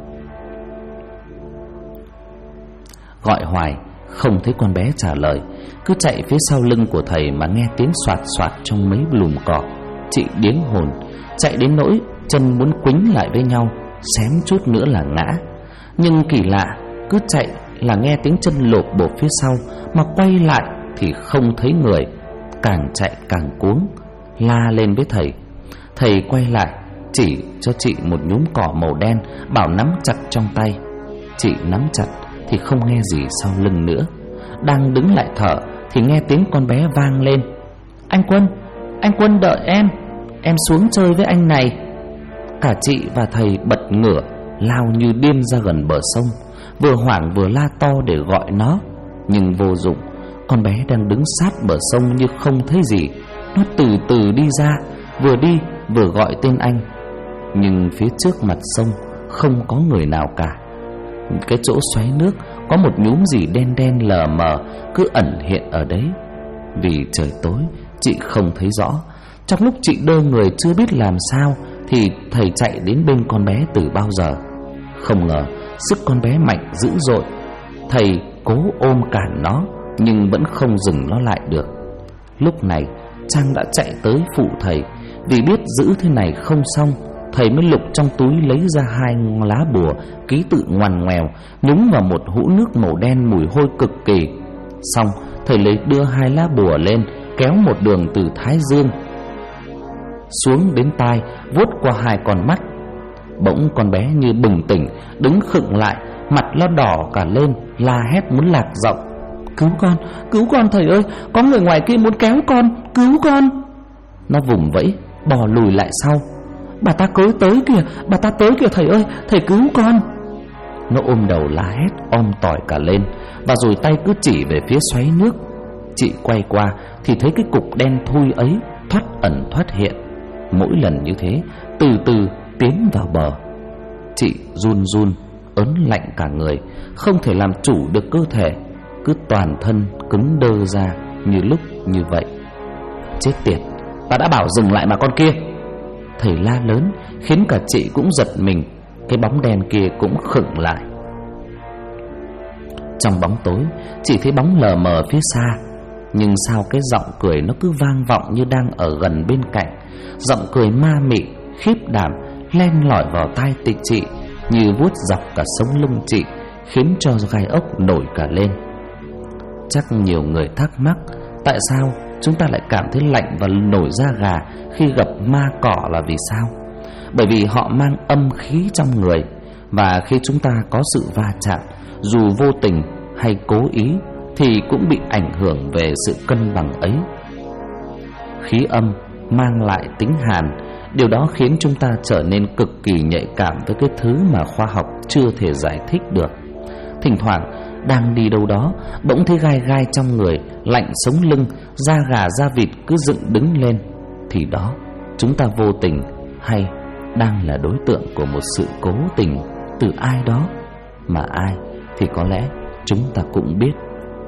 Gọi hoài không thấy con bé trả lời, cứ chạy phía sau lưng của thầy mà nghe tiếng soạt soạt trong mấy lùm cỏ. Chị điếng hồn, chạy đến nỗi chân muốn quýnh lại với nhau, xém chút nữa là ngã. Nhưng kỳ lạ, cứ chạy là nghe tiếng chân lộp bộp phía sau, mà quay lại thì không thấy người. Càng chạy càng cuống, la lên với thầy. Thầy quay lại, chỉ cho chị một nhúm cỏ màu đen, bảo nắm chặt trong tay. Chị nắm chặt thì không nghe gì sau lưng nữa. Đang đứng lại thở thì nghe tiếng con bé vang lên. Anh Quân đợi em xuống chơi với anh này. Cả chị và thầy bật ngửa, lao như điên ra gần bờ sông, vừa hoảng vừa la to để gọi nó. Nhưng vô dụng, con bé đang đứng sát bờ sông như không thấy gì. Nó từ từ đi ra, vừa đi vừa gọi tên anh. Nhưng phía trước mặt sông không có người nào cả. Cái chỗ xoáy nước có một nhúm gì đen đen lờ mờ cứ ẩn hiện ở đấy. Vì trời tối, chị không thấy rõ. Trong lúc chị đơ người chưa biết làm sao thì thầy chạy đến bên con bé từ bao giờ. Không ngờ sức con bé mạnh dữ dội. Thầy cố ôm cản nó nhưng vẫn không dừng nó lại được. Lúc này Trang đã chạy tới phụ thầy. Vì biết giữ thế này không xong, thầy mới lục trong túi lấy ra 2 lá bùa ký tự ngoằn ngoèo, nhúng vào một hũ nước màu đen mùi hôi cực kỳ. Xong thầy đưa 2 lá bùa lên, kéo một đường từ thái dương xuống đến tai, vuốt qua 2 con mắt. Bỗng con bé như bừng tỉnh, đứng khựng lại, mặt nó đỏ cả lên, la hét muốn lạc giọng. Cứu con thầy ơi, có người ngoài kia muốn kéo con, cứu con. Nó vùng vẫy, bò lùi lại sau. Bà ta tới kìa thầy ơi, thầy cứu con. Nó ôm đầu la hét om tỏi cả lên, và rồi tay cứ chỉ về phía xoáy nước. Chị quay qua thì thấy cái cục đen thui ấy thoát ẩn thoát hiện. Mỗi lần như thế, từ từ tiến vào bờ. Chị run run, ớn lạnh cả người, không thể làm chủ được cơ thể. cứ toàn thân cứng đơ ra như lúc như vậy. Chết tiệt, ta đã bảo dừng lại mà con kia. Thầy la lớn khiến cả chị cũng giật mình. Cái bóng đen kia cũng khựng lại. Trong bóng tối chỉ thấy bóng lờ mờ phía xa, nhưng sao cái giọng cười nó cứ vang vọng như đang ở gần bên cạnh. Giọng cười ma mị, khiếp đảm, len lỏi vào tai chị như vuốt dọc cả sống lưng chị, khiến cho gai ốc nổi cả lên. Chắc nhiều người thắc mắc tại sao chúng ta lại cảm thấy lạnh và nổi da gà khi gặp ma cỏ là vì sao? Bởi vì họ mang âm khí trong người, và khi chúng ta có sự va chạm, dù vô tình hay cố ý, thì cũng bị ảnh hưởng về sự cân bằng ấy. Khí âm mang lại tính hàn, điều đó khiến chúng ta trở nên cực kỳ nhạy cảm với cái thứ mà khoa học chưa thể giải thích được. Thỉnh thoảng đang đi đâu đó, bỗng thấy gai gai trong người, lạnh sống lưng, da gà da vịt cứ dựng đứng lên, thì đó chúng ta vô tình hay đang là đối tượng của một sự cố tình từ ai đó, mà ai thì có lẽ chúng ta cũng biết.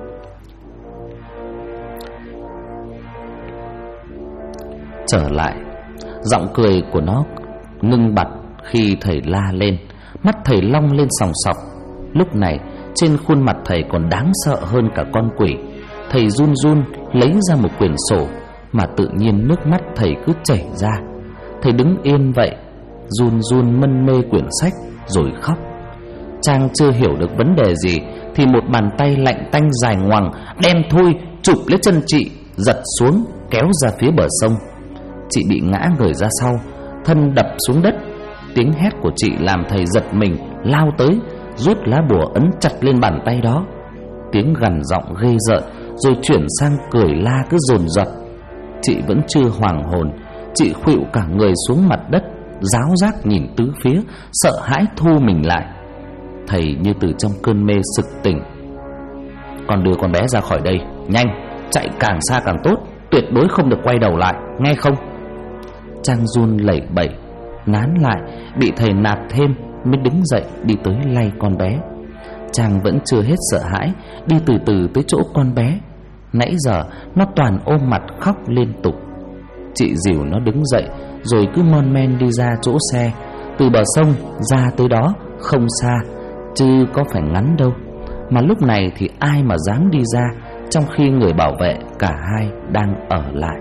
Trở lại, giọng cười của nó ngưng bặt khi thầy la lên. Mắt thầy long lên sòng sọc. Lúc này trên khuôn mặt thầy còn đáng sợ hơn cả con quỷ. Thầy run run lấy ra một quyển sổ, mà tự nhiên nước mắt thầy cứ chảy ra. Thầy đứng yên vậy, run run mân mê quyển sách rồi khóc. Trang chưa hiểu được vấn đề gì thì một bàn tay lạnh tanh dài ngoằng đen thui chụp lấy chân chị, giật xuống kéo ra phía bờ sông. Chị bị ngã người ra sau, thân đập xuống đất. Tiếng hét của chị làm thầy giật mình, lao tới rút lá bùa ấn chặt lên bàn tay đó. Tiếng gằn giọng ghê rợn rồi chuyển sang cười la cứ dồn dập. Chị vẫn chưa hoàn hồn. Chị khuỵu cả người xuống mặt đất, ráo rác nhìn tứ phía, sợ hãi thu mình lại. Thầy như từ trong cơn mê sực tỉnh. Con đưa con bé ra khỏi đây, nhanh, chạy càng xa càng tốt, tuyệt đối không được quay đầu lại, nghe không? Trang run lẩy bẩy, nán lại, bị thầy nạt thêm mới đứng dậy đi tới lay con bé. Trang vẫn chưa hết sợ hãi, đi từ từ tới chỗ con bé. Nãy giờ nó toàn ôm mặt khóc liên tục. Chị dìu nó đứng dậy, rồi cứ mon men đi ra chỗ xe. Từ bờ sông ra tới đó không xa, chứ có phải ngắn đâu. Mà lúc này thì ai mà dám đi ra, trong khi người bảo vệ cả hai đang ở lại.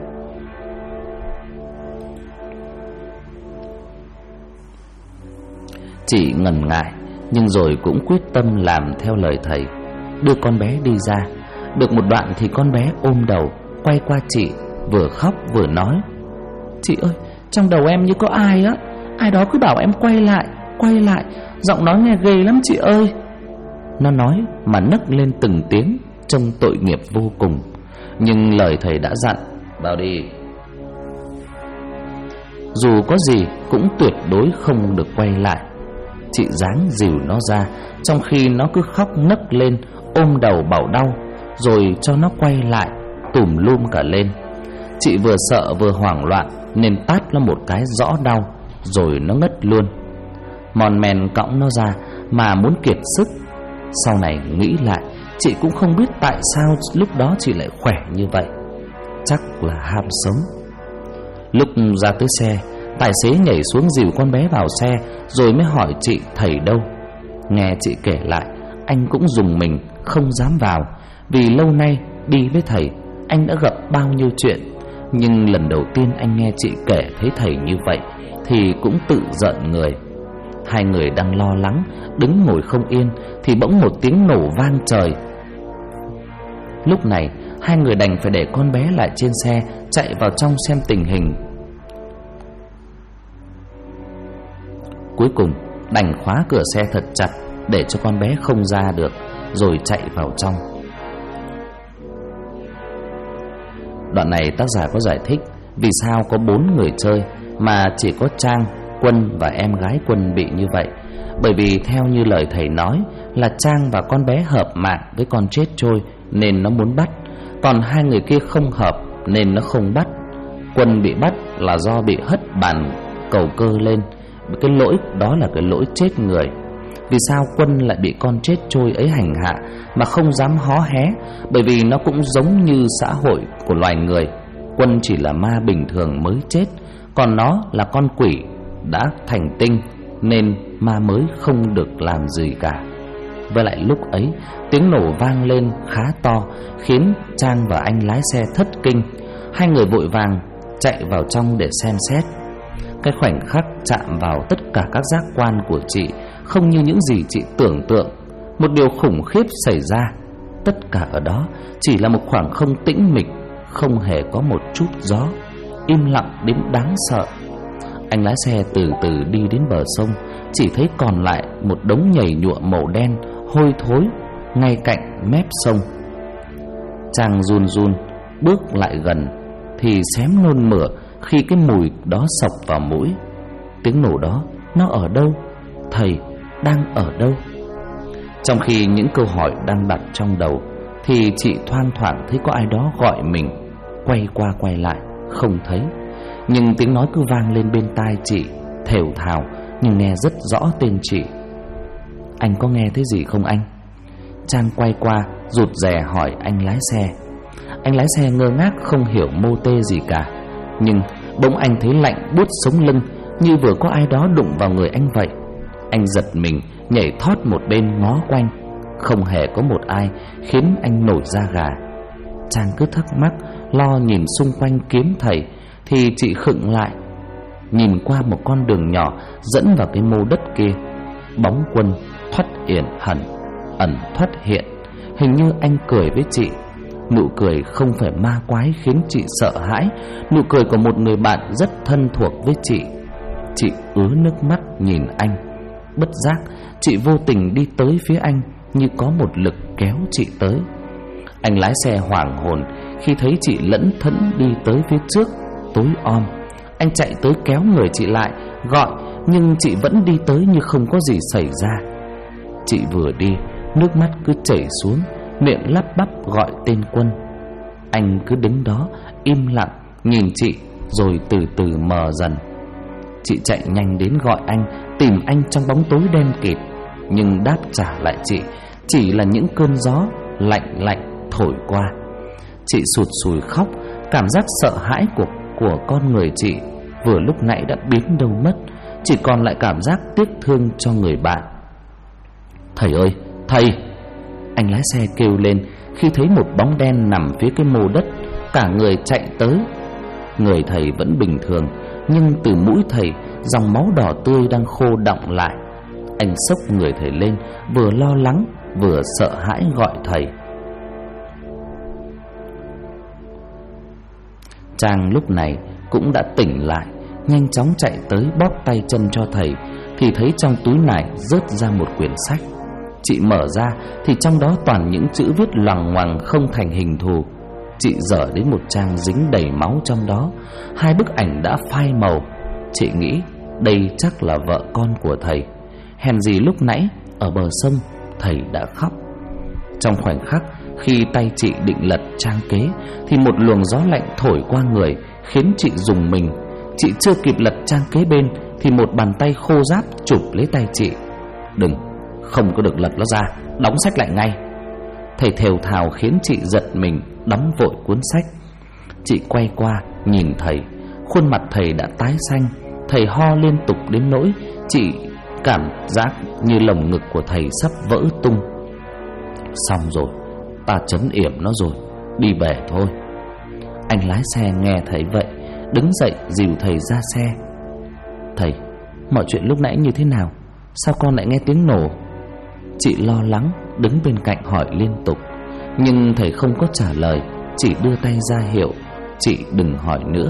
Chị ngần ngại, nhưng rồi cũng quyết tâm làm theo lời thầy, đưa con bé đi ra. Được một đoạn thì con bé ôm đầu quay qua chị, vừa khóc vừa nói: "Chị ơi, trong đầu em như có ai á, ai đó cứ bảo em quay lại, giọng nói nghe ghê lắm chị ơi." Nó nói mà nấc lên từng tiếng, trông tội nghiệp vô cùng. Nhưng lời thầy đã dặn: "Vào đi." Dù có gì cũng tuyệt đối không được quay lại. Chị dáng dìu nó ra, trong khi nó cứ khóc nấc lên, ôm đầu bảo đau, rồi cho nó quay lại, tùm lum cả lên. Chị vừa sợ vừa hoảng loạn nên tát nó một cái rõ đau, rồi nó ngất luôn. Mòn mèn cõng nó ra mà muốn kiệt sức. Sau này nghĩ lại, chị cũng không biết tại sao lúc đó chị lại khỏe như vậy. Chắc là ham sống. Lúc ra tới xe, tài xế nhảy xuống dìu con bé vào xe, rồi mới hỏi chị thầy đâu. Nghe chị kể lại, anh cũng rùng mình không dám vào. Vì lâu nay đi với thầy, anh đã gặp bao nhiêu chuyện. Nhưng lần đầu tiên anh nghe chị kể thấy thầy như vậy thì cũng tự giận người. Hai người đang lo lắng, đứng ngồi không yên, thì bỗng một tiếng nổ vang trời. Lúc này hai người đành phải để con bé lại trên xe, chạy vào trong xem tình hình. Cuối cùng đành khóa cửa xe thật chặt để cho con bé không ra được, rồi chạy vào trong. Đoạn này tác giả có giải thích vì sao có 4 người chơi mà chỉ có Trang, Quân và em gái Quân bị như vậy. Bởi vì theo như lời thầy nói là Trang và con bé hợp mạng với con chết trôi nên nó muốn bắt, còn hai người kia không hợp nên nó không bắt. Quân bị bắt là do bị hất bàn cầu cơ lên. Cái lỗi đó là cái lỗi chết người. Vì sao Quân lại bị con chết trôi ấy hành hạ mà không dám hó hé? Bởi vì nó cũng giống như xã hội của loài người. Quân chỉ là ma bình thường mới chết, còn nó là con quỷ đã thành tinh, nên ma mới không được làm gì cả. Với lại lúc ấy tiếng nổ vang lên khá to, khiến Trang và anh lái xe thất kinh. Hai người vội vàng chạy vào trong để xem xét. Cái khoảnh khắc chạm vào tất cả các giác quan của chị không như những gì chị tưởng tượng. Một điều khủng khiếp xảy ra. Tất cả ở đó chỉ là một khoảng không tĩnh mịch, không hề có một chút gió, im lặng đến đáng sợ. Anh lái xe từ từ đi đến bờ sông, chỉ thấy còn lại một đống nhầy nhụa màu đen hôi thối ngay cạnh mép sông. Trang run run bước lại gần thì xém nôn mửa khi cái mùi đó xộc vào mũi. Tiếng nổ đó nó ở đâu? Thầy đang ở đâu? Trong khi những câu hỏi đang đặt trong đầu thì chị thoang thoảng thấy có ai đó gọi mình. Quay qua quay lại không thấy, nhưng tiếng nói cứ vang lên bên tai chị, thều thào nhưng nghe rất rõ tên chị. Anh có nghe thấy gì không anh? Trang quay qua rụt rè hỏi anh lái xe. Anh lái xe ngơ ngác không hiểu mô tê gì cả. Nhưng bỗng anh thấy lạnh buốt sống lưng, như vừa có ai đó đụng vào người anh vậy. Anh giật mình nhảy thót một bên ngó quanh. Không hề có một ai, khiến anh nổi da gà. Trang cứ thắc mắc lo nhìn xung quanh kiếm thầy thì chị khựng lại, nhìn qua một con đường nhỏ dẫn vào cái mô đất kia. Bóng Quân thoắt yển ẩn thoắt hiện. Hình như anh cười với chị. Nụ cười không phải ma quái khiến chị sợ hãi, nụ cười của một người bạn rất thân thuộc với chị. Chị ứa nước mắt nhìn anh. Bất giác chị vô tình đi tới phía anh, như có một lực kéo chị tới. Anh lái xe hoảng hồn khi thấy chị lẫn thẫn đi tới phía trước, tối om. Anh chạy tới kéo người chị lại, gọi, nhưng chị vẫn đi tới như không có gì xảy ra. Chị vừa đi, nước mắt cứ chảy xuống, miệng lắp bắp gọi tên Quân. Anh cứ đứng đó im lặng nhìn chị, rồi từ từ mờ dần. Chị chạy nhanh đến gọi anh, tìm anh trong bóng tối đen kịt. Nhưng đáp trả lại chị chỉ là những cơn gió lạnh lạnh thổi qua. Chị sụt sùi khóc. Cảm giác sợ hãi của con người chị vừa lúc nãy đã biến đâu mất, chỉ còn lại cảm giác tiếc thương cho người bạn. Thầy ơi, thầy! Anh lái xe kêu lên khi thấy một bóng đen nằm phía cái mô đất. Cả người chạy tới. Người thầy vẫn bình thường, nhưng từ mũi thầy dòng máu đỏ tươi đang khô đọng lại. Anh xốc người thầy lên, vừa lo lắng vừa sợ hãi gọi thầy. Trang lúc này cũng đã tỉnh lại, nhanh chóng chạy tới bóp tay chân cho thầy, thì thấy trong túi nải rớt ra một quyển sách. Chị mở ra thì trong đó toàn những chữ viết loằng ngoằng không thành hình thù. Chị dở đến một trang dính đầy máu trong đó. 2 bức ảnh đã phai màu. Chị nghĩ đây chắc là vợ con của thầy. Hèn gì lúc nãy ở bờ sông thầy đã khóc. Trong khoảnh khắc khi tay chị định lật trang kế thì một luồng gió lạnh thổi qua người, khiến chị rùng mình. Chị chưa kịp lật trang kế bên thì một bàn tay khô ráp chụp lấy tay chị. Đừng, không có được lật nó ra, đóng sách lại ngay. Thầy thều thào khiến chị giật mình, đóng vội cuốn sách. Chị quay qua nhìn thầy. Khuôn mặt thầy đã tái xanh. Thầy ho liên tục đến nỗi chị cảm giác như lồng ngực của thầy sắp vỡ tung. Xong rồi, ta chấn yểm nó rồi, đi về thôi. Anh lái xe nghe thấy vậy, đứng dậy dìu thầy ra xe. Thầy, mọi chuyện lúc nãy như thế nào? Sao con lại nghe tiếng nổ? Chị lo lắng đứng bên cạnh hỏi liên tục, nhưng thầy không có trả lời, chỉ đưa tay ra hiệu chị đừng hỏi nữa.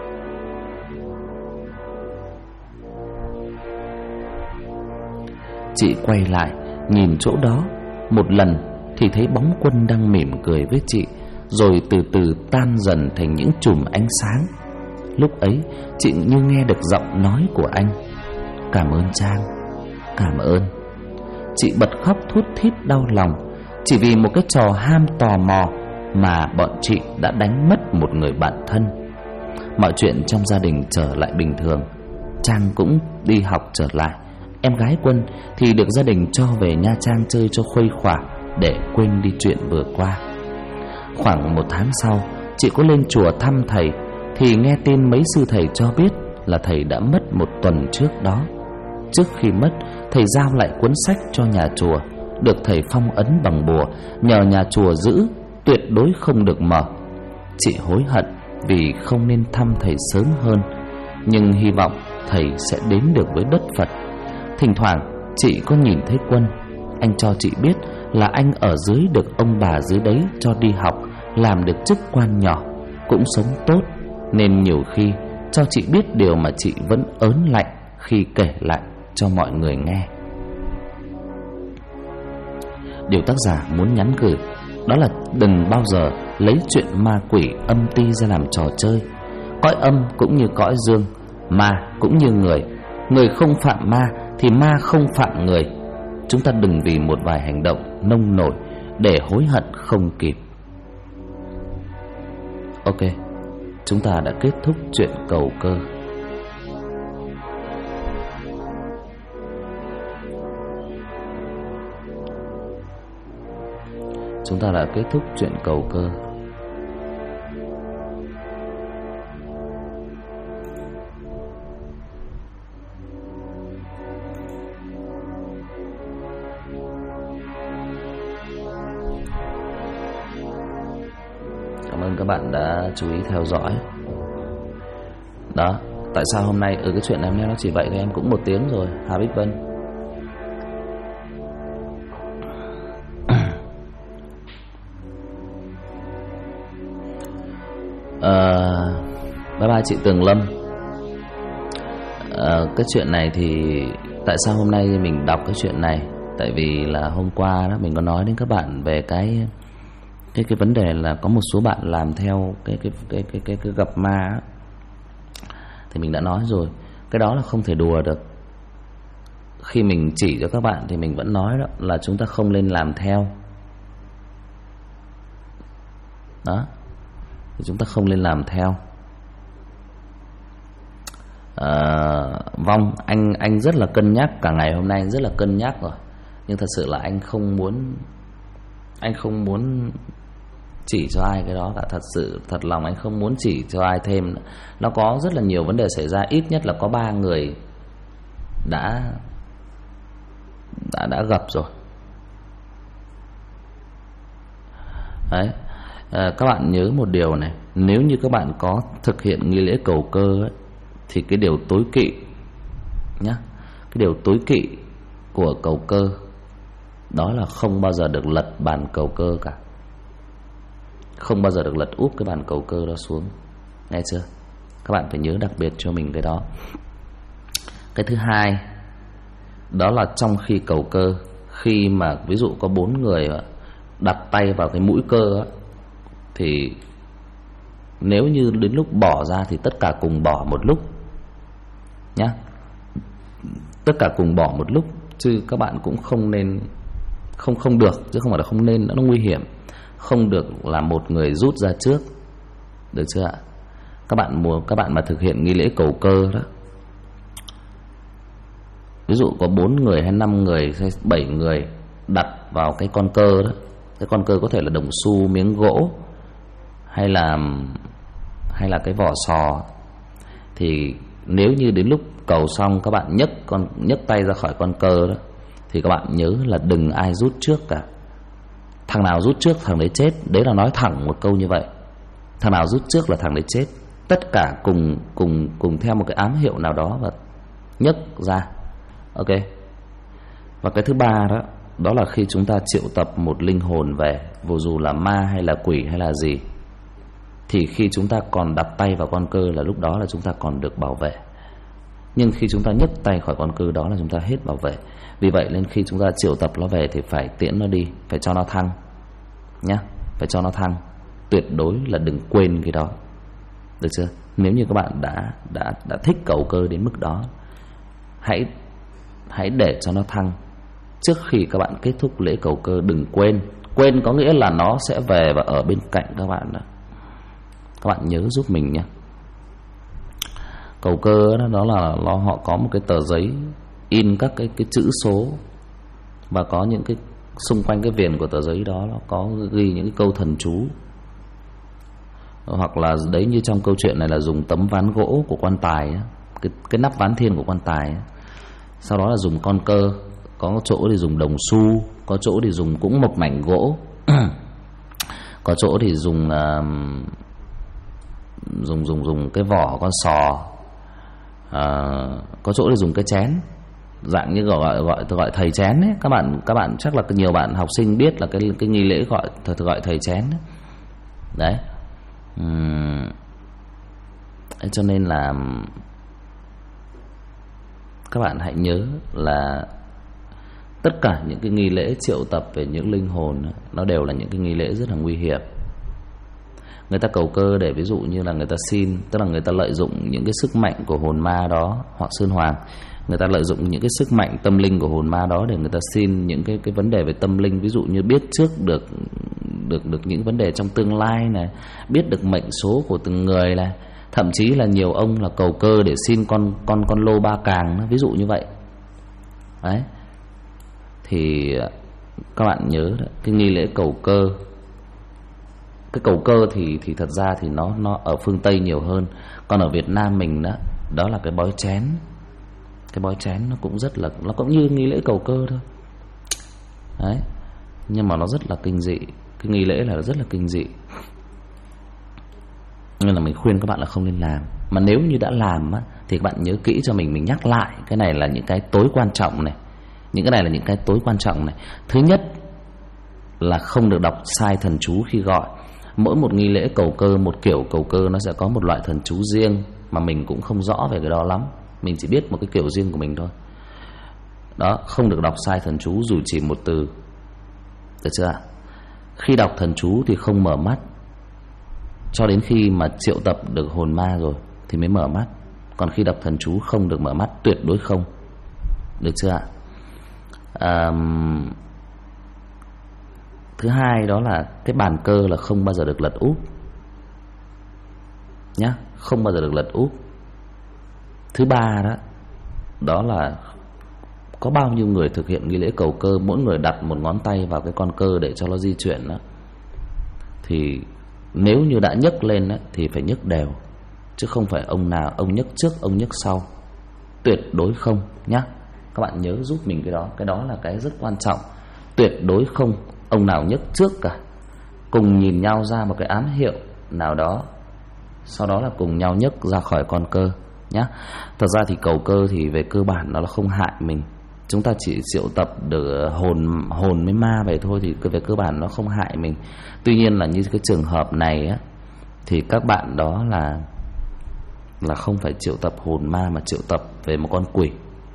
Chị quay lại nhìn chỗ đó một lần thì thấy bóng Quân đang mỉm cười với chị, rồi từ từ tan dần thành những chùm ánh sáng. Lúc ấy chị như nghe được giọng nói của anh. Cảm ơn Trang, cảm ơn. Chị bật khóc thút thít đau lòng, chỉ vì một cái trò ham tò mò mà bọn chị đã đánh mất một người bạn thân. Mọi chuyện trong gia đình trở lại bình thường. Trang cũng đi học trở lại. Em gái Quân thì được gia đình cho về Nha Trang chơi cho khuây khỏa để quên đi chuyện vừa qua. Khoảng 1 tháng sau, chị có lên chùa thăm thầy thì nghe tin mấy sư thầy cho biết là thầy đã mất 1 tuần trước đó. Trước khi mất, thầy giao lại cuốn sách cho nhà chùa, được thầy phong ấn bằng bùa, nhờ nhà chùa giữ, tuyệt đối không được mở. Chị hối hận vì không nên thăm thầy sớm hơn, nhưng hy vọng thầy sẽ đến được với đất Phật. Thỉnh thoảng chị có nhìn thấy Quân, anh cho chị biết là anh ở dưới được ông bà dưới đấy cho đi học, làm được chức quan nhỏ, cũng sống tốt, nên nhiều khi cho chị biết điều mà chị vẫn ớn lạnh khi kể lại cho mọi người nghe. Điều tác giả muốn nhắn gửi đó là đừng bao giờ lấy chuyện ma quỷ âm ti ra làm trò chơi. Cõi âm cũng như cõi dương, ma cũng như người. Người không phạm ma thì ma không phạm người. Chúng ta đừng vì một vài hành động nông nổi để hối hận không kịp. Ok, chúng ta đã kết thúc chuyện cầu cơ. Chúng ta đã kết thúc chuyện cầu cơ. Cảm ơn các bạn đã chú ý theo dõi. Đó, tại sao hôm nay cái chuyện em nghe nó chỉ vậy thôi, em cũng 1 tiếng rồi. Hà Bích Vân. Bye bye chị Tường Lâm. Cái chuyện này thì tại sao hôm nay mình đọc cái chuyện này? Tại vì là hôm qua đó mình có nói đến các bạn về cái vấn đề là có một số bạn làm theo cái gặp ma á. Thì mình đã nói rồi, cái đó là không thể đùa được. Khi mình chỉ cho các bạn thì mình vẫn nói đó là chúng ta không nên làm theo. Đó, thì chúng ta không nên làm theo. Vong, anh rất là cân nhắc, cả ngày hôm nay anh rất là cân nhắc rồi, nhưng thật sự là anh không muốn chỉ cho ai cái đó cả. Thật lòng anh không muốn chỉ cho ai thêm. Nó có rất là nhiều vấn đề xảy ra, ít nhất là có 3 người đã gặp rồi. Đấy. Các bạn nhớ một điều này, nếu như các bạn có thực hiện nghi lễ cầu cơ ấy, thì cái điều tối kỵ nhá, cái điều tối kỵ của cầu cơ đó là không bao giờ được lật bàn cầu cơ cả. Không bao giờ được lật úp cái bàn cầu cơ đó xuống, nghe chưa? Các bạn phải nhớ đặc biệt cho mình cái đó. Cái thứ hai đó là trong khi cầu cơ, khi mà ví dụ có 4 người đặt tay vào cái mũi cơ á, thì nếu như đến lúc bỏ ra thì tất cả cùng bỏ một lúc nhá. Tất cả cùng bỏ một lúc, chứ các bạn cũng không nên, không được, chứ không phải là không nên, nó nguy hiểm. Không được là một người rút ra trước, được chưa ạ? Các bạn mà thực hiện nghi lễ cầu cơ đó, ví dụ có 4 người hay 5 người hay 7 người đặt vào cái con cơ đó. Cái con cơ có thể là đồng xu, miếng gỗ, hay là cái vỏ sò. Thì nếu như đến lúc cầu xong các bạn nhấc tay ra khỏi con cơ đó, thì các bạn nhớ là đừng ai rút trước cả. Thằng nào rút trước thằng đấy chết. Đấy là nói thẳng một câu như vậy. Thằng nào rút trước là thằng đấy chết. Tất cả cùng theo một cái ám hiệu nào đó và nhấc ra. Ok. Và cái thứ ba đó là khi chúng ta triệu tập một linh hồn về, dù là ma hay là quỷ hay là gì, thì khi chúng ta còn đặt tay vào con cơ là lúc đó là chúng ta còn được bảo vệ. Nhưng khi chúng ta nhấc tay khỏi con cơ đó là chúng ta hết bảo vệ. Vì vậy nên khi chúng ta triệu tập nó về thì phải tiễn nó đi, phải cho nó thăng nhá, phải cho nó thăng. Tuyệt đối là đừng quên cái đó, được chưa? Nếu như các bạn đã thích cầu cơ đến mức đó, hãy để cho nó thăng trước khi các bạn kết thúc lễ cầu cơ. Đừng quên. Quên có nghĩa là nó sẽ về và ở bên cạnh các bạn đó. Các bạn nhớ giúp mình nhé. Cầu cơ đó là họ có một cái tờ giấy in các cái chữ số, và có những cái xung quanh cái viền của tờ giấy đó nó có ghi những cái câu thần chú. Hoặc là đấy, như trong câu chuyện này là dùng tấm ván gỗ của quan tài ấy, cái nắp ván thiên của quan tài ấy. Sau đó là dùng con cơ, có chỗ thì dùng đồng xu, có chỗ thì dùng cũng một mảnh gỗ có chỗ thì dùng cái vỏ con sò, có chỗ thì dùng cái chén, dạng như gọi thầy chén ấy. Các bạn chắc là nhiều bạn học sinh biết là cái nghi lễ gọi thầy chén đấy. Cho nên là các bạn hãy nhớ là tất cả những cái nghi lễ triệu tập về những linh hồn nó đều là những cái nghi lễ rất là nguy hiểm. Người ta cầu cơ để ví dụ như là người ta xin, tức là người ta lợi dụng những cái sức mạnh của hồn ma đó, hoặc sơn hoàng, người ta lợi dụng những cái sức mạnh tâm linh của hồn ma đó để người ta xin những cái vấn đề về tâm linh, ví dụ như biết trước được những vấn đề trong tương lai này, biết được mệnh số của từng người này, thậm chí là nhiều ông là cầu cơ để xin con lô ba càng, ví dụ như vậy đấy. Thì các bạn nhớ đó, cái nghi lễ cầu cơ, cái cầu cơ thì thật ra thì nó ở phương Tây nhiều hơn, còn ở Việt Nam mình đó là cái bói chén. Cái bói chén nó cũng rất là, nó cũng như nghi lễ cầu cơ thôi đấy, nhưng mà nó rất là kinh dị. Cái nghi lễ là rất là kinh dị, nên là mình khuyên các bạn là không nên làm. Mà nếu như đã làm thì các bạn nhớ kỹ cho mình nhắc lại, cái này là những cái tối quan trọng này. Những cái này là những cái tối quan trọng này. Thứ nhất là không được đọc sai thần chú khi gọi. Mỗi một nghi lễ cầu cơ, một kiểu cầu cơ nó sẽ có một loại thần chú riêng, mà mình cũng không rõ về cái đó lắm, mình chỉ biết một cái kiểu riêng của mình thôi. Đó, không được đọc sai thần chú dù chỉ một từ, được chưa ạ? Khi đọc thần chú thì không mở mắt cho đến khi mà triệu tập được hồn ma rồi thì mới mở mắt. Còn khi đọc thần chú không được mở mắt, tuyệt đối không, được chưa ạ? Thứ hai đó là cái bàn cơ là không bao giờ được lật úp nhá, không bao giờ được lật úp. Thứ ba đó là có bao nhiêu người thực hiện nghi lễ cầu cơ, mỗi người đặt một ngón tay vào cái con cơ để cho nó di chuyển đó, thì nếu như đã nhấc lên thì phải nhấc đều, chứ không phải ông nào ông nhấc trước ông nhấc sau, tuyệt đối không nhá. Các bạn nhớ giúp mình cái đó là cái rất quan trọng. Tuyệt đối không ông nào nhấc trước cả. Cùng nhìn nhau ra một cái ám hiệu nào đó, sau đó là cùng nhau nhấc ra khỏi con cơ nhá. Thật ra thì cầu cơ thì về cơ bản nó là không hại mình. Chúng ta chỉ triệu tập được hồn với ma về thôi, thì về cơ bản nó không hại mình. Tuy nhiên là như cái trường hợp này thì các bạn đó là không phải triệu tập hồn ma, mà triệu tập về một con quỷ.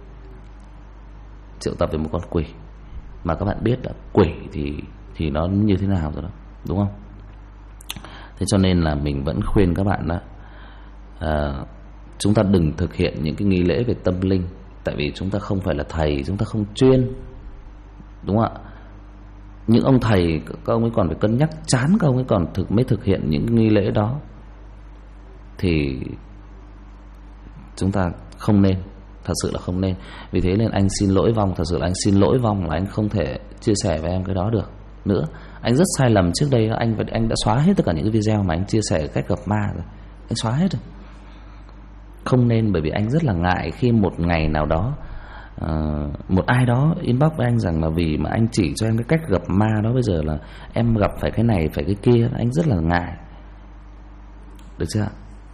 Triệu tập về một con quỷ. Mà các bạn biết là quỷ thì nó như thế nào rồi đó, đúng không? Thế cho nên là mình vẫn khuyên các bạn đó, chúng ta đừng thực hiện những cái nghi lễ về tâm linh. Tại vì chúng ta không phải là thầy, chúng ta không chuyên, đúng không ạ? Những ông thầy, các ông ấy còn phải cân nhắc chán, các ông ấy còn mới thực hiện những nghi lễ đó, thì chúng ta không nên, thật sự là không nên. Vì thế nên anh xin lỗi Vong, thật sự là anh xin lỗi Vong là anh không thể chia sẻ với em cái đó được nữa. Anh rất sai lầm trước đây, anh đã xóa hết tất cả những cái video mà anh chia sẻ cách gặp ma rồi, anh xóa hết rồi. Không nên, bởi vì anh rất là ngại khi một ngày nào đó một ai đó inbox với anh rằng là vì mà anh chỉ cho em cái cách gặp ma đó, bây giờ là em gặp phải cái này phải cái kia, anh rất là ngại, được chưa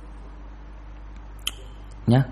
nhá.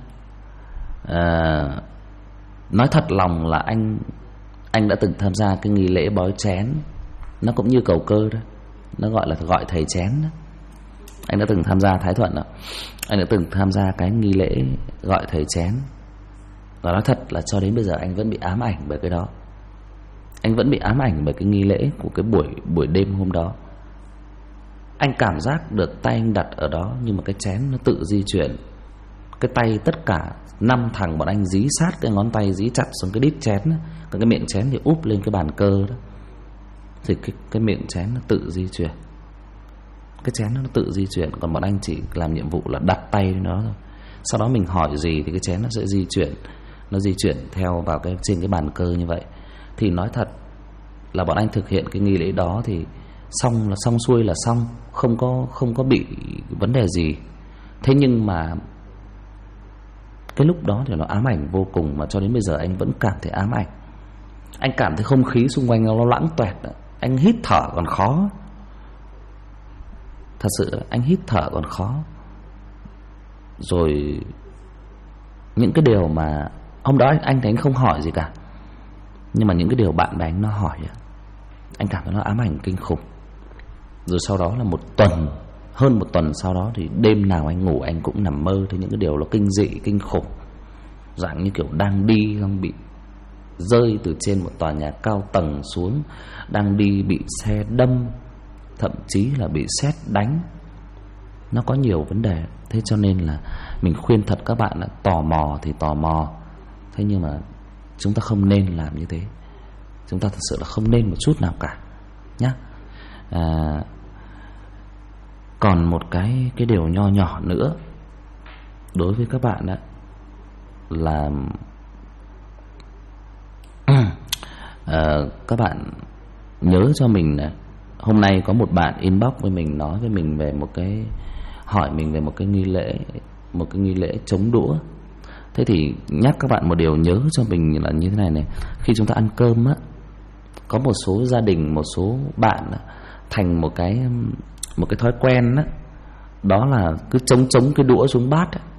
Nói thật lòng là anh đã từng tham gia cái nghi lễ bói chén, nó cũng như cầu cơ đó, nó gọi là gọi thầy chén đó. Anh đã từng tham gia, Thái Thuận đó, anh đã từng tham gia cái nghi lễ gọi thầy chén. Và nói thật là cho đến bây giờ anh vẫn bị ám ảnh bởi cái đó. Anh vẫn bị ám ảnh bởi cái nghi lễ của cái buổi đêm hôm đó. Anh cảm giác được tay anh đặt ở đó, nhưng mà cái chén nó tự di chuyển. Cái tay tất cả 5 thằng bọn anh dí sát cái ngón tay, dí chặt xuống cái đít chén đó. Còn cái miệng chén thì úp lên cái bàn cơ đó. Thì cái miệng chén nó tự di chuyển. Cái chén nó tự di chuyển. Còn bọn anh chỉ làm nhiệm vụ là đặt tay lên nó thôi. Sau đó mình hỏi gì thì cái chén nó sẽ di chuyển. nó di chuyển theo vào trên cái bàn cơ như vậy. Thì nói thật là bọn anh thực hiện cái nghi lễ đó thì xong là xong xuôi là xong, không có bị vấn đề gì. Thế nhưng mà cái lúc đó thì nó ám ảnh vô cùng, mà cho đến bây giờ anh vẫn cảm thấy ám ảnh. Anh cảm thấy không khí xung quanh nó loãng toẹt, anh hít thở còn khó. Thật sự anh hít thở còn khó. Rồi những cái điều mà hôm đó anh thấy anh không hỏi gì cả, nhưng mà những cái điều bạn bè anh nó hỏi, anh cảm thấy nó ám ảnh kinh khủng. Rồi sau đó là hơn một tuần sau đó thì đêm nào anh ngủ anh cũng nằm mơ thấy những cái điều nó kinh dị, kinh khủng. Dạng như kiểu đang đi xong bị rơi từ trên một tòa nhà cao tầng xuống, đang đi bị xe đâm, thậm chí là bị sét đánh. Nó có nhiều vấn đề. Thế cho nên là mình khuyên thật các bạn là tò mò thì tò mò, thế nhưng mà chúng ta không nên làm như thế. Chúng ta thật sự là không nên một chút nào cả nhá. Còn một cái điều nho nhỏ nữa đối với các bạn đó là các bạn nhớ cho mình là hôm nay có một bạn inbox với mình, nói với mình về hỏi mình về một cái nghi lễ chống đũa. Thế thì nhắc các bạn một điều nhớ cho mình là như thế này này. Khi chúng ta ăn cơm á, có một số gia đình, một số bạn thành một cái thói quen á, đó là cứ chống cái đũa xuống bát á.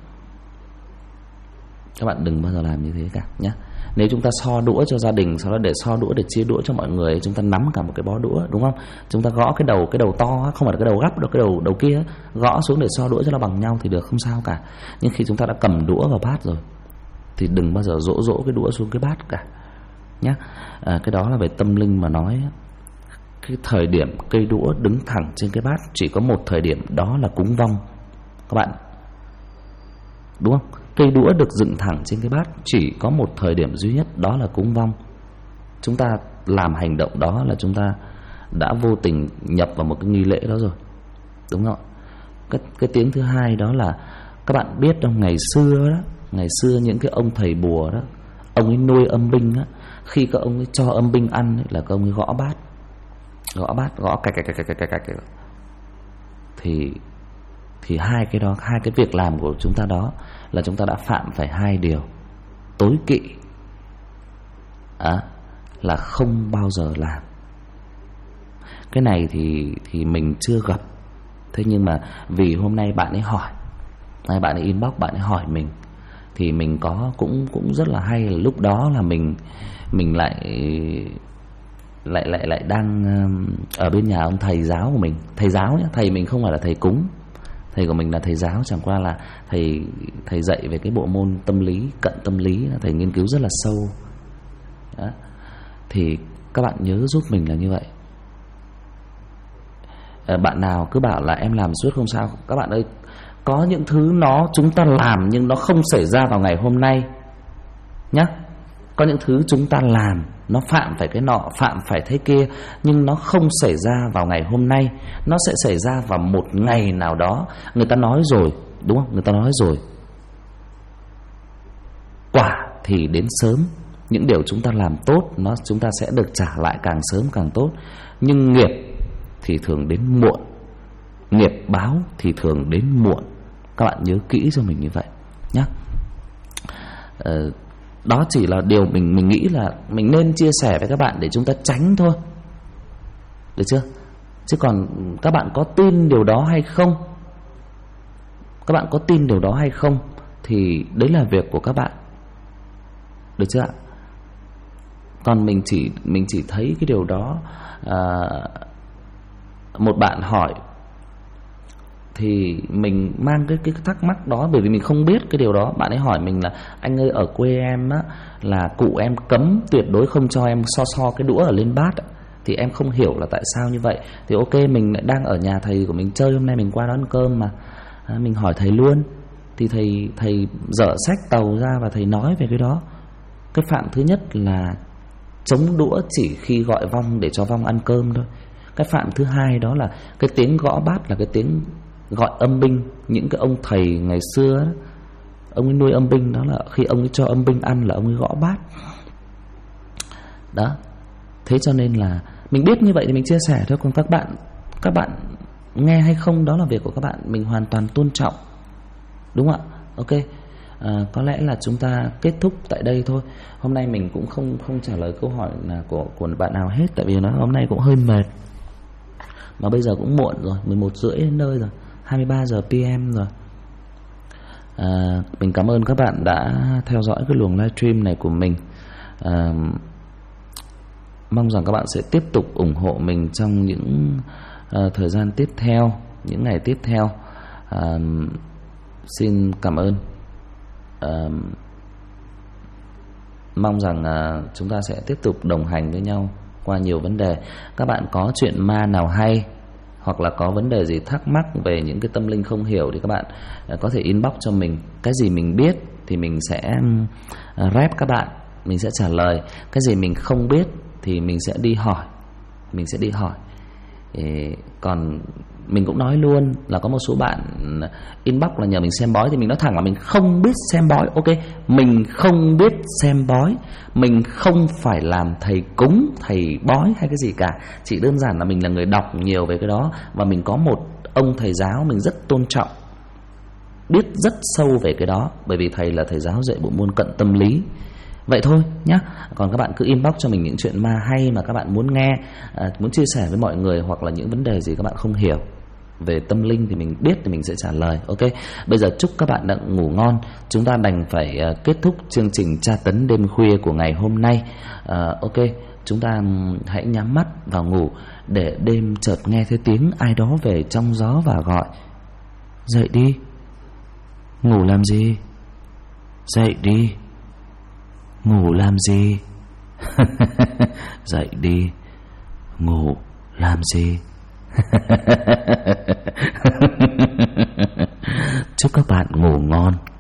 Các bạn đừng bao giờ làm như thế cả nhé. Nếu chúng ta so đũa cho gia đình, sau đó để so đũa để chia đũa cho mọi người, chúng ta nắm cả một cái bó đũa, đúng không? Chúng ta gõ cái đầu to, không phải là cái đầu gấp đâu, cái đầu kia gõ xuống để so đũa cho nó bằng nhau thì được, không sao cả. Nhưng khi chúng ta đã cầm đũa vào bát rồi thì đừng bao giờ dỗ cái đũa xuống cái bát cả nhé. Cái đó là về tâm linh mà nói. Cái thời điểm cây đũa đứng thẳng trên cái bát chỉ có một thời điểm, đó là cúng vong các bạn, đúng không? Cây đũa được dựng thẳng trên cái bát chỉ có một thời điểm duy nhất, đó là cúng vong. Chúng ta làm hành động đó là chúng ta đã vô tình nhập vào một cái nghi lễ đó rồi, đúng không? Cái tiếng thứ hai đó là các bạn biết trong ngày xưa những cái ông thầy bùa đó, ông ấy nuôi âm binh á, khi các ông ấy cho âm binh ăn ấy, là các ông ấy gõ bát, gõ cạch thì hai cái việc làm của chúng ta đó là chúng ta đã phạm phải hai điều tối kỵ là không bao giờ làm. Cái này thì mình chưa gặp. Thế nhưng mà vì hôm nay bạn ấy hỏi, bạn ấy inbox, bạn ấy hỏi mình, thì mình có cũng rất là hay là lúc đó là mình lại đang ở bên nhà ông thầy giáo của mình. Thầy giáo nhé, thầy mình không phải là thầy cúng, thầy của mình là thầy giáo, chẳng qua là thầy dạy về cái bộ môn tâm lý, cận tâm lý, thầy nghiên cứu rất là sâu đó. Thì các bạn nhớ giúp mình là như vậy. Bạn nào cứ bảo là em làm suốt không sao, các bạn ơi, có những thứ chúng ta làm nhưng nó không xảy ra vào ngày hôm nay nhá. Có những thứ chúng ta làm nó phạm phải cái nọ, phạm phải thế kia, nhưng nó không xảy ra vào ngày hôm nay, nó sẽ xảy ra vào một ngày nào đó. Người ta nói rồi, đúng không? Người ta nói rồi, quả thì đến sớm. Những điều chúng ta làm tốt chúng ta sẽ được trả lại càng sớm càng tốt. Nhưng nghiệp thì thường đến muộn, nghiệp báo thì thường đến muộn. Các bạn nhớ kỹ cho mình như vậy nhé. Đó chỉ là điều mình nghĩ là mình nên chia sẻ với các bạn để chúng ta tránh thôi, được chưa? Chứ còn các bạn có tin điều đó hay không, thì đấy là việc của các bạn, được chưa ạ? Còn mình chỉ thấy cái điều đó. Một bạn hỏi thì mình mang cái thắc mắc đó, bởi vì mình không biết cái điều đó. Bạn ấy hỏi mình là anh ơi, ở quê em á, là cụ em cấm tuyệt đối không cho em so cái đũa ở lên bát á. Thì em không hiểu là tại sao như vậy. Thì ok, mình lại đang ở nhà thầy của mình chơi, hôm nay mình qua đó ăn cơm mà, mình hỏi thầy luôn. Thì thầy dở sách tàu ra và thầy nói về cái đó. Cái phạm thứ nhất là chống đũa chỉ khi gọi vong để cho vong ăn cơm thôi. Cái phạm thứ hai đó là cái tiếng gõ bát là cái tiếng gọi âm binh. Những cái ông thầy ngày xưa đó, Ông ấy nuôi âm binh, đó là khi ông ấy cho âm binh ăn là ông ấy gõ bát. Đó. Thế cho nên là mình biết như vậy thì mình chia sẻ thôi. Còn các bạn nghe hay không đó là việc của các bạn, mình hoàn toàn tôn trọng. Đúng không ạ? Ok. Có lẽ là chúng ta kết thúc tại đây thôi. Hôm nay mình cũng không trả lời câu hỏi là của bạn nào hết, tại vì nó hôm nay cũng hơi mệt. Mà bây giờ cũng muộn rồi, 11:30 đến nơi rồi, 23 giờ PM rồi. Mình cảm ơn các bạn đã theo dõi cái luồng livestream này của mình. Mong rằng các bạn sẽ tiếp tục ủng hộ mình trong những thời gian tiếp theo, những ngày tiếp theo. Xin cảm ơn. Mong rằng chúng ta sẽ tiếp tục đồng hành với nhau qua nhiều vấn đề. Các bạn có chuyện ma nào hay, hoặc là có vấn đề gì thắc mắc về những cái tâm linh không hiểu thì các bạn có thể inbox cho mình. Cái gì mình biết thì mình sẽ rep các bạn, mình sẽ trả lời. Cái gì mình không biết thì mình sẽ đi hỏi. Còn mình cũng nói luôn là có một số bạn inbox là nhờ mình xem bói, thì mình nói thẳng là mình không biết xem bói. Ok, mình không biết xem bói, mình không phải làm thầy cúng, thầy bói hay cái gì cả. Chỉ đơn giản là mình là người đọc nhiều về cái đó, và mình có một ông thầy giáo mình rất tôn trọng, biết rất sâu về cái đó, bởi vì thầy là thầy giáo dạy bộ môn cận tâm lý. Vậy thôi nhé. Còn các bạn cứ inbox cho mình những chuyện ma hay mà các bạn muốn nghe, muốn chia sẻ với mọi người, hoặc là những vấn đề gì các bạn không hiểu về tâm linh thì mình biết thì mình sẽ trả lời. Ok, bây giờ chúc các bạn đã ngủ ngon. Chúng ta đành phải kết thúc chương trình tra tấn đêm khuya của ngày hôm nay. Ok, chúng ta hãy nhắm mắt vào ngủ, để đêm chợt nghe thấy tiếng ai đó về trong gió và gọi: dậy đi. Ngủ làm gì? Dậy đi. Ngủ làm gì? Dậy đi. Ngủ làm gì? Chúc các bạn ngủ ngon.